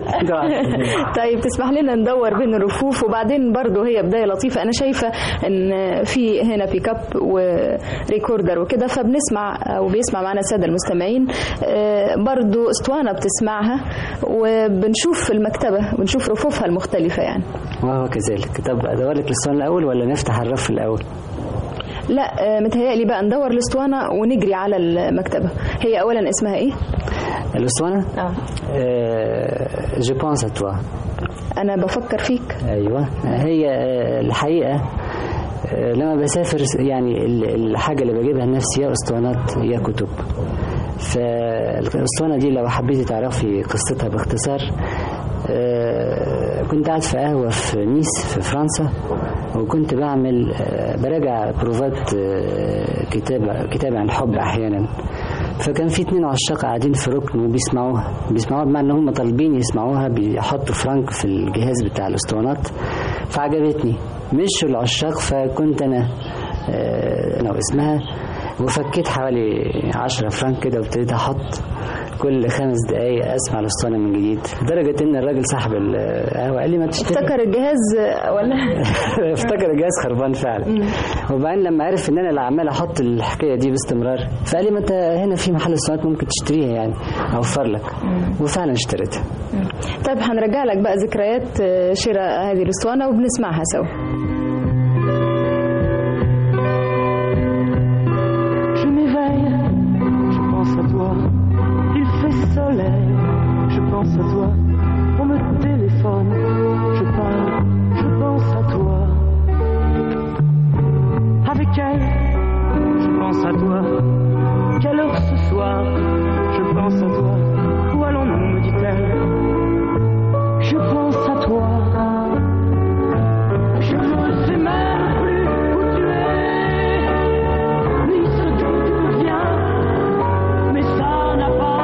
Speaker 13: طيب تسمح لنا ندور بين الرفوف، وبعدين برضو هي بداية لطيفة. أنا شايفة إن في هنا بيك اب وريكوردر وكده، فبنسمع أو بيسمع معنا السادة المستمعين برضو اسطوانة بتسمعها، وبنشوف المكتبة بنشوف رفوفها المختلفة يعني.
Speaker 12: وهو كذلك. طب أدور لك الاسطوانة الأول ولا نفتح الرف الأول؟
Speaker 13: لا، متهيألي بقى ندور الاسطوانة ونجري على المكتبة. هي أولا اسمها إيه؟
Speaker 12: الاسطوانة؟ Je pense à toi.
Speaker 13: أنا بفكر فيك.
Speaker 12: أيوة، هي الحقيقة لما بسافر يعني الحاجة اللي بجيبها لنفسي يا اسطوانات يا كتب. فالاسطوانة دي لو حبيتي تعرفي قصتها باختصار، كنت قاعد في قهوة في نيس في فرنسا، وكنت براجع بروفات كتاب عن الحب أحيانا. فكان في 2 عشاق قاعدين في ركن وبيسمعوها بمعنى ان هم طالبين يسمعوها، بيحطوا فرانك في الجهاز بتاع الاسطوانات. فعجبتني مش العشاق، فكنت انا واسمها، وفكيت حوالي 10 فرانك كده وابتديت احط كل 5 دقايق اسمع الاسطوانه من جديد، لدرجه ان الراجل صاحب القهوه قال لي ما تشتري.
Speaker 13: افتكر الجهاز ولا
Speaker 12: افتكر الجهاز خربان فعلا. وبعدين لما عرف ان انا اللي عمال احط الحكايه دي باستمرار، فقال لي ما انت هنا في محل اسطوانات ممكن تشتريها يعني اوفر لك. وفعلا اشتريتها.
Speaker 13: طيب هنرجع لك بقى ذكريات شراء هذه الاسطوانه وبنسمعها سوا.
Speaker 14: Je pense à toi, on me téléphone, je parle, je pense à toi. Avec elle, je pense à toi. Quelle heure ce soir, je pense à toi. Où allons-nous, me dit-elle. Je pense à toi. Je ne sais même plus où tu es, ni ce d'où tu viens, mais ça n'a pas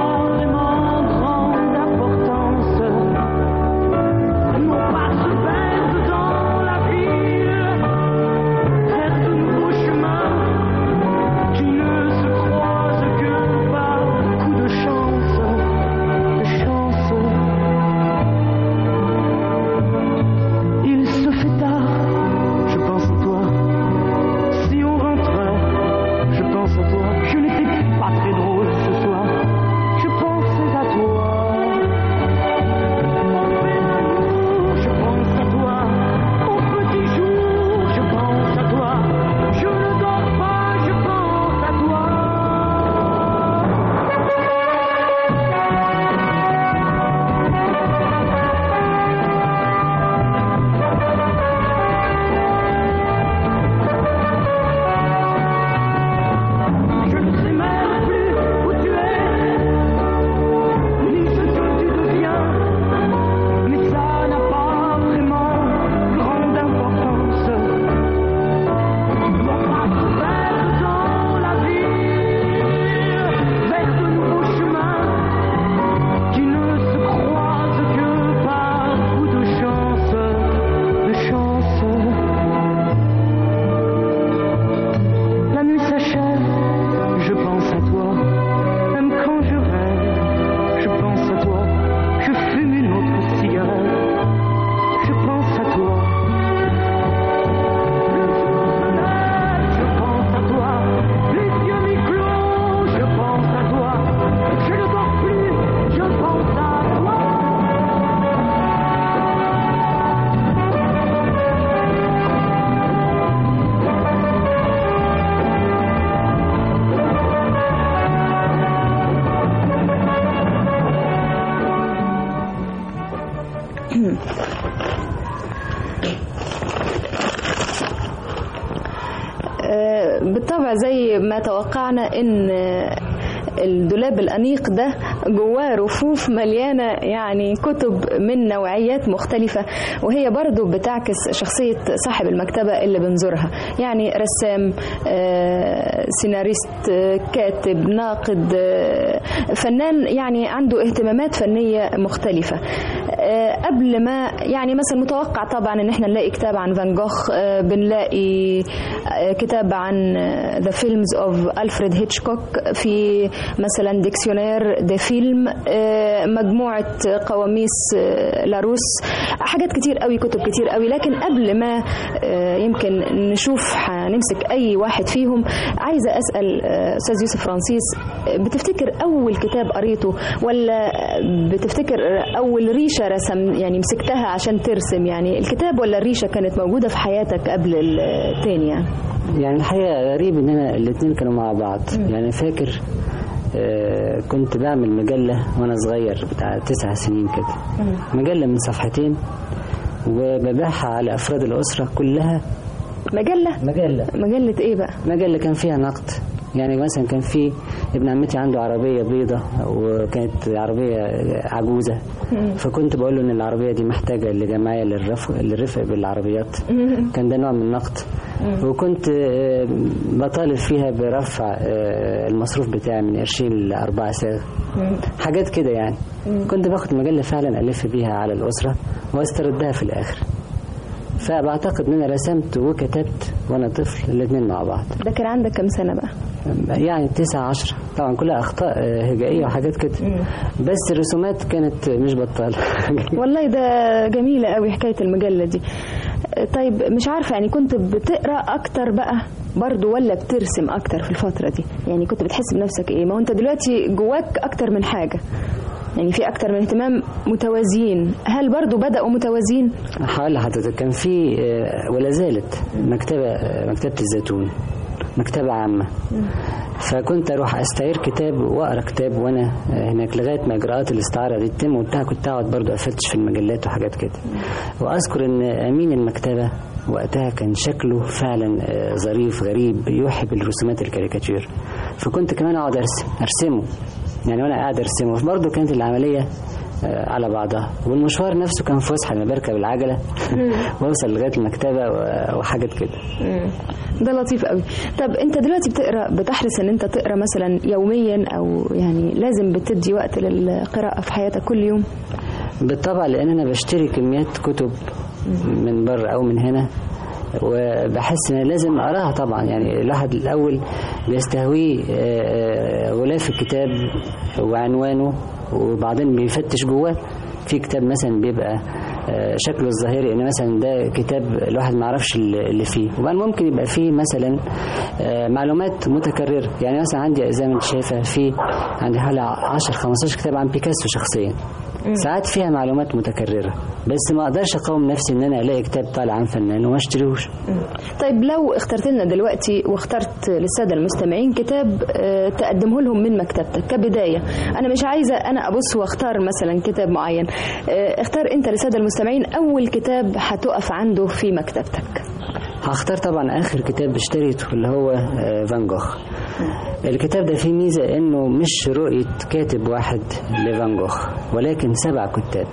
Speaker 13: بالطبع زي ما توقعنا ان الدولاب الأنيق ده جواه رفوف مليانة يعني كتب من نوعيات مختلفة، وهي برضو بتعكس شخصية صاحب المكتبة اللي بنزورها، يعني رسام، سيناريست، كاتب، ناقد، فنان، يعني عنده اهتمامات فنية مختلفة. قبل ما يعني مثلا متوقع طبعا ان احنا نلاقي كتاب عن فان جوخ، بنلاقي كتاب عن The Films of ألفريد هيتشكوك، في مثلا ديكسيونير دي فيلم، مجموعة قواميس لاروس، حاجات كتير قوي، كتب كتير قوي. لكن قبل ما يمكن نشوف هنمسك اي واحد فيهم، عايزة اسأل استاذ يوسف فرانسيس، بتفتكر اول كتاب قريته، ولا بتفتكر اول ريشة رسم يعني مسكتها عشان ترسم؟ يعني الكتاب ولا الريشة كانت موجودة في حياتك قبل التاني؟
Speaker 12: يعني الحقيقة غريب ان انا الاتنين كانوا مع بعض. يعني فاكر كنت بعمل مجلة وانا صغير بتاع 9 سنين كده، مجلة من صفحتين وببيعها على افراد الاسرة كلها. مجلة ايه بقى؟ مجلة كان فيها نقد. يعني مثلا كان في ابن عمتي عنده عربية بيضة وكانت عربية عجوزة، فكنت بقول له ان العربية دي محتاجة لجمعية للرفق بالعربيات، كان ده نوع من النقد. وكنت بطالب فيها برفع المصروف بتاعي من 20 ل 4 صاغ، حاجات كده يعني. كنت باخد مجلة فعلا ألف بيها على الأسرة واستردها في الآخر. فبعتقد ان انا رسمت وكتبت وانا طفل الاثنين مع بعض.
Speaker 13: ده كان عندك كم سنة بقى؟
Speaker 12: يعني 9-10، طبعا كلها اخطاء هجائية وحاجات كده، بس الرسومات كانت مش بطالة.
Speaker 13: والله ده جميلة قوي حكاية المجلة دي. طيب مش عارفة يعني كنت بتقرأ اكتر بقى برضو ولا بترسم اكتر في الفترة دي؟ يعني كنت بتحس بنفسك ايه؟ ما هو انت دلوقتي جواك اكتر من حاجة، يعني في أكتر من اهتمام متوازيين، هل برضو بدأوا متوازيين؟
Speaker 12: هقول لحضرتك، كان في ولا زالت مكتبة الزيتون، مكتبة عامة. فكنت أروح أستعير كتاب وأقرأ كتاب وأنا هناك لغاية ما إجراءات الاستعارة دي تتم، وبتاع كنت أقعد برضو أفتش في المجلات وحاجات كده. وأذكر إن أمين المكتبة وقتها كان شكله فعلا ظريف غريب، يوحي بالرسومات الكاريكاتير، فكنت كمان أقعد أرسمه يعني وانا قاعد ارسمه. برضه كانت العمليه على بعضها، والمشوار نفسه كان فسحه، انا بركب العجله واوصل لغايه المكتبه وحاجات كده.
Speaker 13: ده لطيف قوي. طب انت دلوقتي بتحرص ان انت تقرا مثلا يوميا، او يعني لازم بتدي وقت للقراءه في حياتك كل يوم؟
Speaker 12: بالطبع، لان انا بشتري كميات كتب من بره او من هنا، وبحس ان لازم اقراها طبعا. يعني الواحد الاول بيستهويه غلاف الكتاب وعنوانه، وبعدين بيفتش جواه. في كتاب مثلا بيبقى شكله الظاهري ان مثلا ده كتاب الواحد ما يعرفش اللي فيه، وبعدين ممكن يبقى فيه مثلا معلومات متكرره. يعني مثلا عندي زي ما انت شايفه في عندي حوالي 10-15 كتاب عن بيكاسو شخصيا، ساعات فيها معلومات متكررة، بس ما اقدرش اقاوم نفسي ان انا الاقي كتاب طالع عن فنان وما اشتريهوش.
Speaker 13: طيب لو اخترت لنا دلوقتي واخترت للسادة المستمعين كتاب تقدمه لهم من مكتبتك كبداية، انا مش عايزة انا ابص واختار مثلا كتاب معين، اختار انت للسادة المستمعين اول كتاب هتقف عنده في مكتبتك.
Speaker 12: هختار طبعا اخر كتاب اشتريته اللي هو فان جوخ. الكتاب ده فيه ميزة انه مش رؤية كاتب واحد لفان جوخ، ولكن 7 كتاب.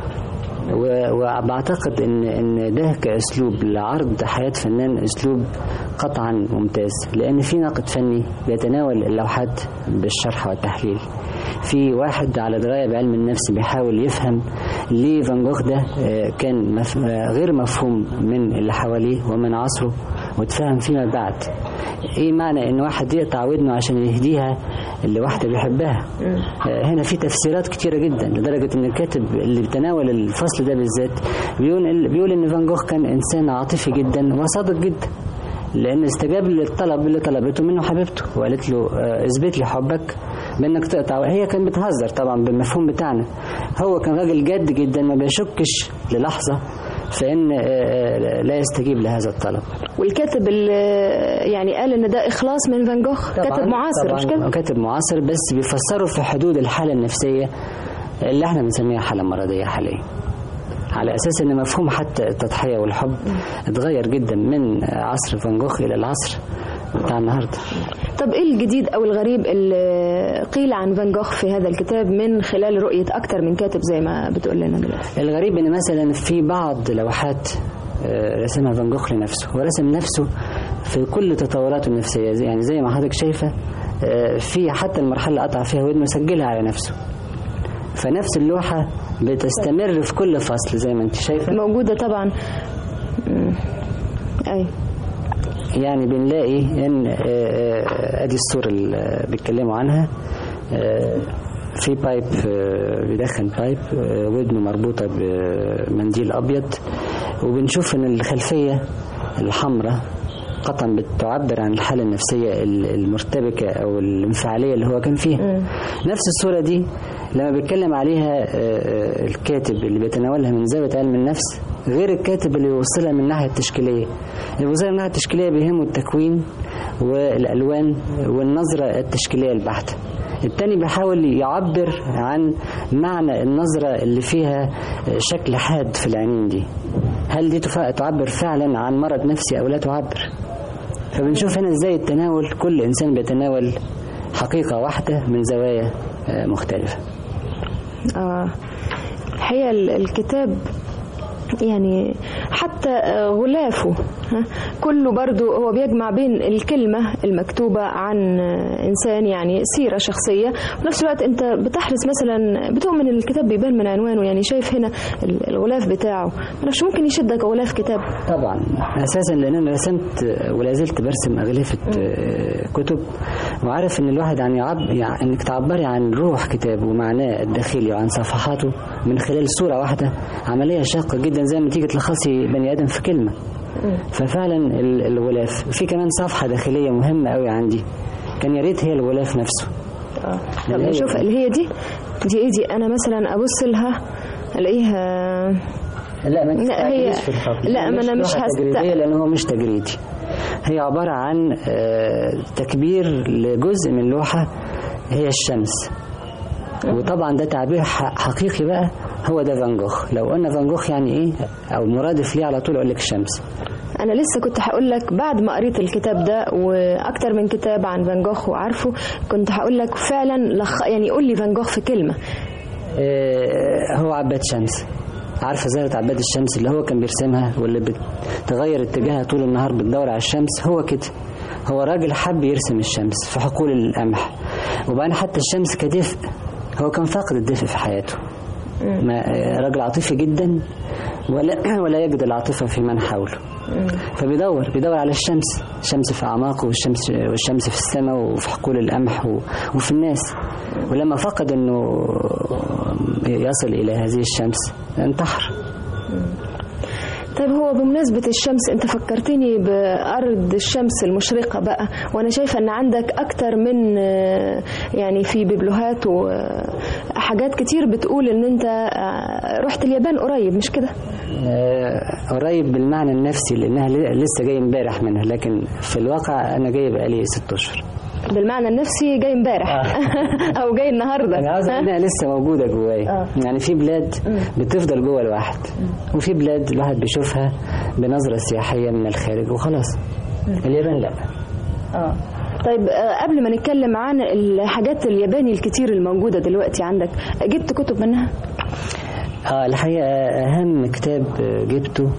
Speaker 12: وبعتقد ان ده كاسلوب لعرض حياة فنان اسلوب قطعا ممتاز، لان في ناقد فني بيتناول اللوحات بالشرح والتحليل، في واحد على دراية بعلم النفس بيحاول يفهم ليه فان جوخ ده كان غير مفهوم من اللي حواليه ومن عصره، وتفهم فيما بعد ايه معنى ان واحد يقطع ودنه عشان يهديها اللي واحدة بيحبها. هنا في تفسيرات كتيرة جدا، لدرجة ان الكاتب اللي بيتناول الفصل ده بالذات بيقول ان فان جوخ كان انسان عاطفي جدا وصادق جدا، لان استجاب للطلب اللي طلبته منه حبيبته وقالت له اثبت لي حبك بانك تقطع. هي كانت بتهزر طبعا بالمفهوم بتاعنا، هو كان راجل جد جدا ما بيشكش للحظة فإن لا يستجيب لهذا الطلب.
Speaker 13: والكاتب اللي يعني قال إن ده إخلاص من فان جوخ كاتب معاصر، مش كده؟
Speaker 12: كاتب معاصر، بس بيفسره في حدود الحالة النفسية اللي احنا بنسميها حالة مرضية حاليا، على أساس أن مفهوم حتى التضحية والحب اتغير جدا من عصر فان جوخ إلى العصر بتاع النهارده.
Speaker 13: طب ايه الجديد او الغريب اللي قيل عن فان جوخ في هذا الكتاب من خلال رؤية اكتر من كاتب زي ما بتقول لنا دلوقتي؟
Speaker 12: الغريب ان مثلا في بعض لوحات رسمها فان جوخ لنفسه، ورسم نفسه في كل تطوراته النفسية، يعني زي ما حضرتك شايفة في حتى المرحلة اللي قطع فيها ودنه سجلها على نفسه، فنفس اللوحة بتستمر في كل فصل زي ما انت شايفة موجودة طبعا.
Speaker 13: اي
Speaker 12: يعني بنلاقي ان ادي الصورة اللي بيتكلموا عنها، في بايب بيدخن بايب، ودنه مربوطة بمنديل ابيض، وبنشوف ان الخلفية الحمراء قطعا بتعبر عن الحالة النفسية المرتبكة او الانفعالية اللي هو كان فيها. نفس الصورة دي لما بيتكلم عليها الكاتب اللي بيتناولها من زاوية علم النفس غير الكاتب اللي يوصلها من الناحية التشكيلية. اللي بيوصلها من الناحية التشكيلية بيهمه التكوين والألوان والنظرة التشكيلية البحتة. التاني بيحاول يعبر عن معنى النظرة اللي فيها شكل حاد في العينين دي، هل دي تعبر فعلا عن مرض نفسي أو لا تعبر؟ فبنشوف هنا ازاي التناول، كل إنسان بيتناول حقيقة واحدة من زوايا مختلفة.
Speaker 13: الحقيقة الكتاب يعني حتى غلافه كله برضو هو بيجمع بين الكلمة المكتوبة عن إنسان يعني سيرة شخصية، وفي نفس الوقت أنت بتحرص مثلا بتؤمن الكتاب بيبان من عنوانه، يعني شايف هنا الغلاف بتاعه، معرفش ممكن يشدك غلاف كتاب؟
Speaker 12: طبعا أساسا لأن أنا رسمت ولا زلت برسم أغلفة كتب، وعارف أن الواحد يعني أنك تعبري عن روح كتاب ومعناه الداخلي وعن صفحاته من خلال صورة واحدة عملية شاقة جدا زي ما تيجي تلخصي بني آدم في كلمة. ففعلا الغلاف في كمان صفحة داخلية مهمة قوي عندي، كان يا ريت هي الغلاف نفسه.
Speaker 13: طب نشوف اللي هي دي ايه دي؟ انا مثلا ابص لها الاقيها
Speaker 12: لا ما تستعجليش في الخط،
Speaker 13: لا ما انا مش
Speaker 12: تجريدية لان هو مش تجريدي، هي عبارة عن تكبير لجزء من لوحة هي الشمس، وطبعا ده تعبير حقيقي بقى، هو ده فان جوخ. لو قلنا فان جوخ يعني ايه او مرادف ليه على طول اقول لك الشمس.
Speaker 13: انا لسه كنت هقول لك بعد ما قريت الكتاب ده واكتر من كتاب عن فان جوخ وعارفه، كنت هقول لك فعلا يعني قول لي فان جوخ في كلمة.
Speaker 12: هو عباد شمس، عارفه زهرة عباد الشمس اللي هو كان بيرسمها واللي بتغير اتجاهها طول النهار بتدور على الشمس، هو كده، هو راجل حب يرسم الشمس في حقول القمح، وبعدين حتى الشمس كدفء، هو كان فاقد الدفء في حياته، راجل عاطفي جدا ولا يجد العاطفة في من حوله، فبيدور على الشمس في أعماقه، والشمس في السماء وفي حقول القمح وفي الناس، ولما فقد أنه يصل إلى هذه الشمس انتحر.
Speaker 13: طيب هو بمناسبة الشمس انت فكرتني بأرض الشمس المشرقة بقى، وانا شايفة ان عندك اكتر من يعني في بيبلوهات وحاجات كتير بتقول ان انت رحت اليابان قريب، مش كده؟
Speaker 12: قريب بالمعنى النفسي لانها لسه جاي امبارح منها، لكن في الواقع انا جاي بقالي 6 أشهر.
Speaker 13: بالمعنى النفسي جاي امبارح او جاي النهارده؟
Speaker 12: انا عاوز انها لسه موجوده جوايا. يعني في بلاد بتفضل جوه الواحد، وفي بلاد الواحد بيشوفها بنظره سياحيه من الخارج وخلاص. اليابان لا.
Speaker 13: طيب قبل ما نتكلم عن الحاجات الياباني الكتير الموجوده دلوقتي عندك، جبت كتب منها؟
Speaker 12: الحقيقة أهم كتاب جبته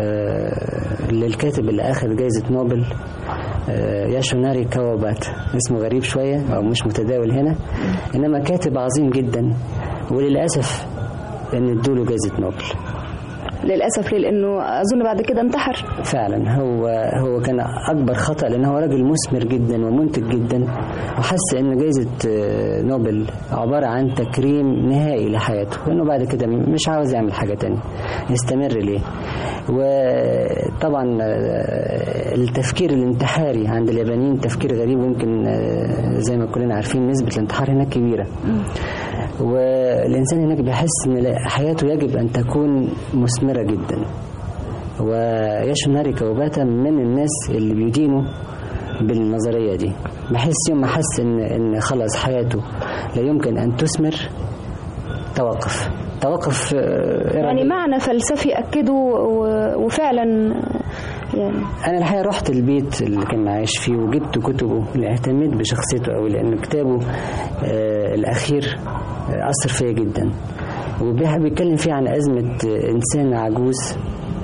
Speaker 12: للكاتب اللي أخذ جائزة نوبل، ياسوناري كاواباتا، اسمه غريب شوية أو مش متداول هنا، إنما كاتب عظيم جدا، وللأسف إن ادوله جائزة نوبل.
Speaker 13: للأسف ليه؟ لأنه أظن بعد كده انتحر.
Speaker 12: فعلا هو كان أكبر خطأ، لأنه هو راجل مثمر جدا ومنتج جدا، وحس إن جائزة نوبل عبارة عن تكريم نهائي لحياته، وإنه بعد كده مش عاوز يعمل حاجة تانية، يستمر ليه. وطبعا التفكير الانتحاري عند اليابانيين تفكير غريب، ويمكن زي ما كلنا عارفين نسبة الانتحار هناك كبيرة، والإنسان هناك بيحس إن حياته يجب أن تكون مثمرة جدا. وياسوناري كاواباتا من الناس اللي بيدينوا بالنظرية دي، بحس يوم ما حس إن خلاص حياته لا يمكن أن تثمر توقف
Speaker 13: يعني معنى فلسفي أكده، وفعلا يعني؟
Speaker 12: أنا الحقيقة رحت البيت اللي كان عايش فيه وجبت كتبه اللي اهتميت بشخصيته قوي، لأن كتابه الأخير أثر فيا جدا، وبيتكلم فيه عن أزمة إنسان عجوز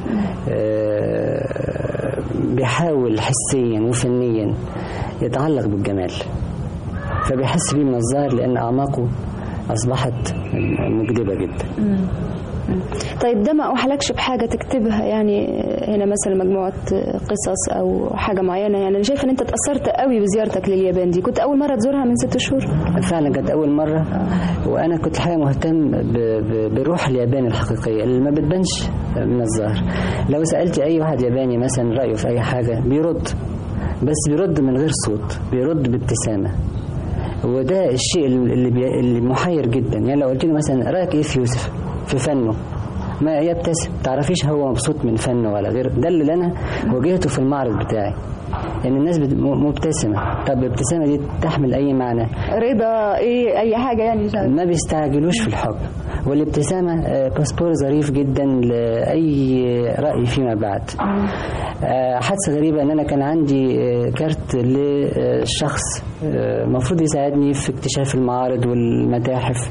Speaker 12: بيحاول حسيا وفنيا يتعلق بالجمال، فبيحس بيه من الظاهر لأن أعماقه أصبحت مجذبة جدا.
Speaker 13: طيب ده ما أوحلكش بحاجة تكتبها يعني هنا مثلا مجموعة قصص أو حاجة معينة؟ يعني أنا شايفة أن أنت تأثرت قوي بزيارتك لليابان دي. كنت أول مرة تزورها من 6 شهور؟
Speaker 12: فعلا كانت أول مرة، وأنا كنت الحقيقة مهتم بروح اليابان الحقيقية اللي ما بتبانش من الظاهر. لو سألت أي واحد ياباني مثلا رأيه في أي حاجة بيرد، بس بيرد من غير صوت، بيرد بابتسامة، وده الشيء اللي محير جدا. يعني لو قلت له مثلا رأيك إيه في يوسف في فنه، ما يبتسم، تعرفيش هو مبسوط من فنه ولا غير. ده اللي أنا واجهته في المعرض بتاعي، يعني الناس مبتسمة. طب الابتسامة دي تحمل أي معنى؟
Speaker 13: رضا، إيه، أي حاجة يعني.
Speaker 12: ما بيستعجلوش في الحكم، والابتسامة باسبور ظريف جدا لأي رأي فيما بعد. حادثة غريبة أن أنا كان عندي كارت للشخص المفروض يساعدني في اكتشاف المعارض والمتاحف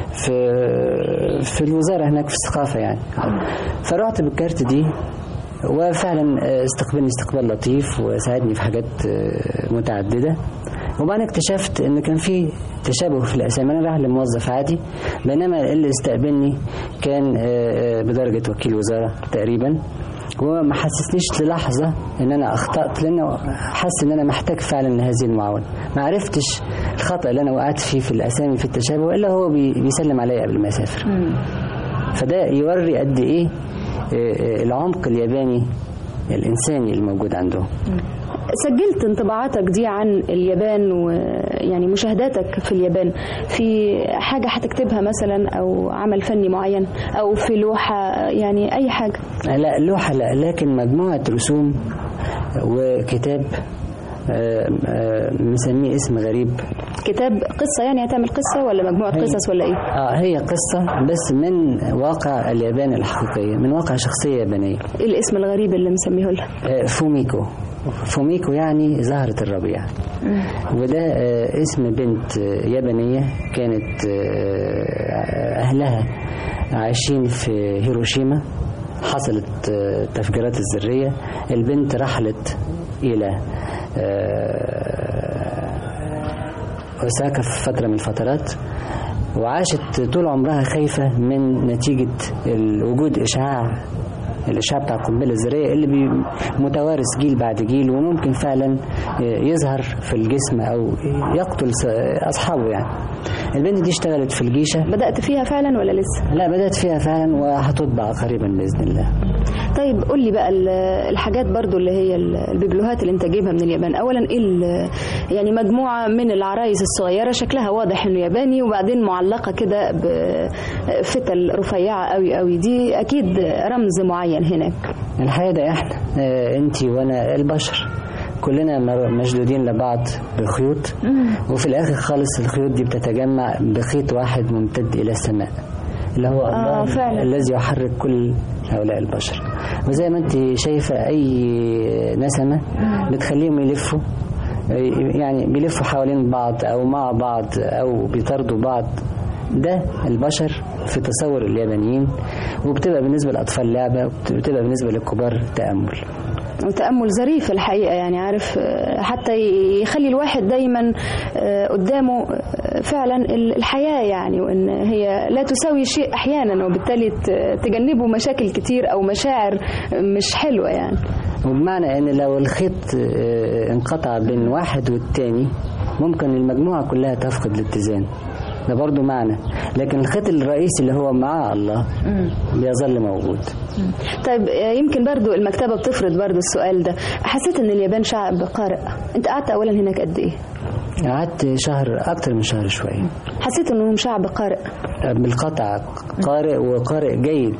Speaker 12: في الوزارة هناك في الثقافة يعني. فرحت بالكارت دي، وفعلا استقبلني استقبال لطيف وساعدني في حاجات متعددة. وبعدين اكتشفت ان كان في تشابه في الاسامي. انا رايح لموظف عادي، بينما اللي استقبلني كان بدرجة وكيل وزارة تقريبا، وما حسسنيش للحظة ان انا اخطأت، لانه حس ان انا محتاج فعلا لهذه المعاونة. ما عرفتش الخطأ اللي انا وقعت فيه في الاسامي في التشابه الا هو بيسلم عليا قبل ما يسافر. فده يوري قد ايه العمق الياباني الانساني الموجود عندهم.
Speaker 13: سجلت انطباعاتك دي عن اليابان ويعني مشاهداتك في اليابان في حاجة هتكتبها مثلا أو عمل فني معين أو في لوحة، يعني أي حاجة؟
Speaker 12: لا لوحة لا، لكن مجموعة رسوم وكتاب مسميه اسم غريب.
Speaker 13: كتاب قصة يعني؟ هتعمل قصة ولا مجموعة قصص ولا ايه؟
Speaker 12: هي قصة بس من واقع اليابان الحقيقية، من واقع شخصية يابانية.
Speaker 13: ايه الاسم الغريب اللي مسميه لها؟
Speaker 12: فوميكو. فوميكو يعني زهرة الربيع. وده اسم بنت يابانية كانت أهلها عايشين في هيروشيما، حصلت التفجيرات الذرية. البنت رحلت إلى أوساكا في فترة من الفترات، وعاشت طول عمرها خايفة من نتيجة وجود الإشعاع بتاع القنبلة الذرية اللي متوارث جيل بعد جيل، وممكن فعلا يظهر في الجسم أو يقتل أصحابه يعني. البنت دي اشتغلت في الجيشة.
Speaker 13: بدأت فيها فعلا ولا لسه؟
Speaker 12: لا بدأت فيها فعلا وهتطبع قريبا بإذن الله.
Speaker 13: طيب قول لي بقى الحاجات برضو اللي هي البيبلوهات اللي انت جايبها من اليابان. اولا يعني مجموعة من العرايس الصغيرة شكلها واضح انه ياباني، وبعدين معلقة كده بفتل رفيعة قوي قوي، دي اكيد رمز معين هناك.
Speaker 12: الحقيقة ده احنا انتي وانا البشر كلنا مشدودين لبعض بخيوط، وفي الاخر خالص الخيوط دي بتتجمع بخيط واحد ممتد الى السماء اللي هو الله الذي يحرك كل هؤلاء البشر. وزي ما انت شايفة اي نسمة بتخليهم يلفوا، يعني بيلفوا حوالين بعض او مع بعض او بيطاردوا بعض. ده البشر في تصور اليابانيين، وبتبقى بالنسبة للأطفال لعبة، وبتبقى بالنسبة للكبار تأمل.
Speaker 13: وتأمل ظريف الحقيقة، يعني عارف حتى يخلي الواحد دايما قدامه فعلا الحياة، يعني وإن هي لا تساوي شيء أحيانا، وبالتالي تجنبه مشاكل كتير أو مشاعر مش حلوة يعني.
Speaker 12: وبمعنى أن لو الخيط انقطع بين واحد والتاني ممكن المجموعة كلها تفقد الاتزان، ده برضو معنى. لكن الخيط الرئيسي اللي هو مع الله بيظل موجود.
Speaker 13: طيب يمكن برضو المكتبة بتفرض برضو السؤال ده. حسيت ان اليابان شعب قارئ، انت قعدت اولا هناك قد ايه؟
Speaker 12: قعدت شهر، اكتر من شهر شوية.
Speaker 13: حسيت انهم شعب قارئ؟
Speaker 12: بالقطع قارئ، وقارئ جيد.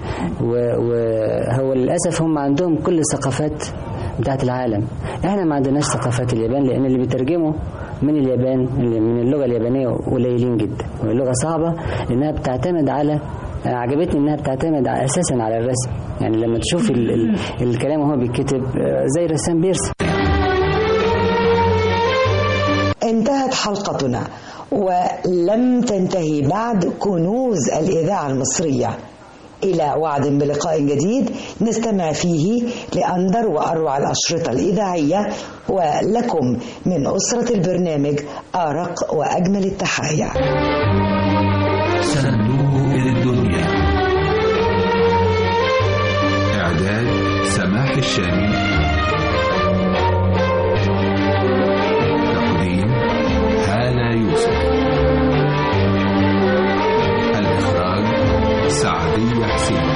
Speaker 12: وهو للأسف هم عندهم كل الثقافات بتاعت العالم. احنا ما عندناش ثقافات اليابان، لان اللي بيترجموا من اليابان من اللغة اليابانية قليلين جدا، واللغة صعبة لأنها بتعتمد على عجبتني انها بتعتمد اساسا على الرسم، يعني لما تشوف الكلام وهو بيتكتب زي الرسام بيرسم.
Speaker 2: انتهت حلقتنا ولم تنتهي بعد كنوز الإذاعة المصرية. إلى وعد بلقاء جديد نستمع فيه لأندر وأروع الأشرطة الإذاعية، ولكم من أسرة البرنامج أرق وأجمل التحايا.
Speaker 1: صندوق الدنيا، إعداد سماح الشامي، تقديم هالة يوسف، الإخراج سعدية حسين.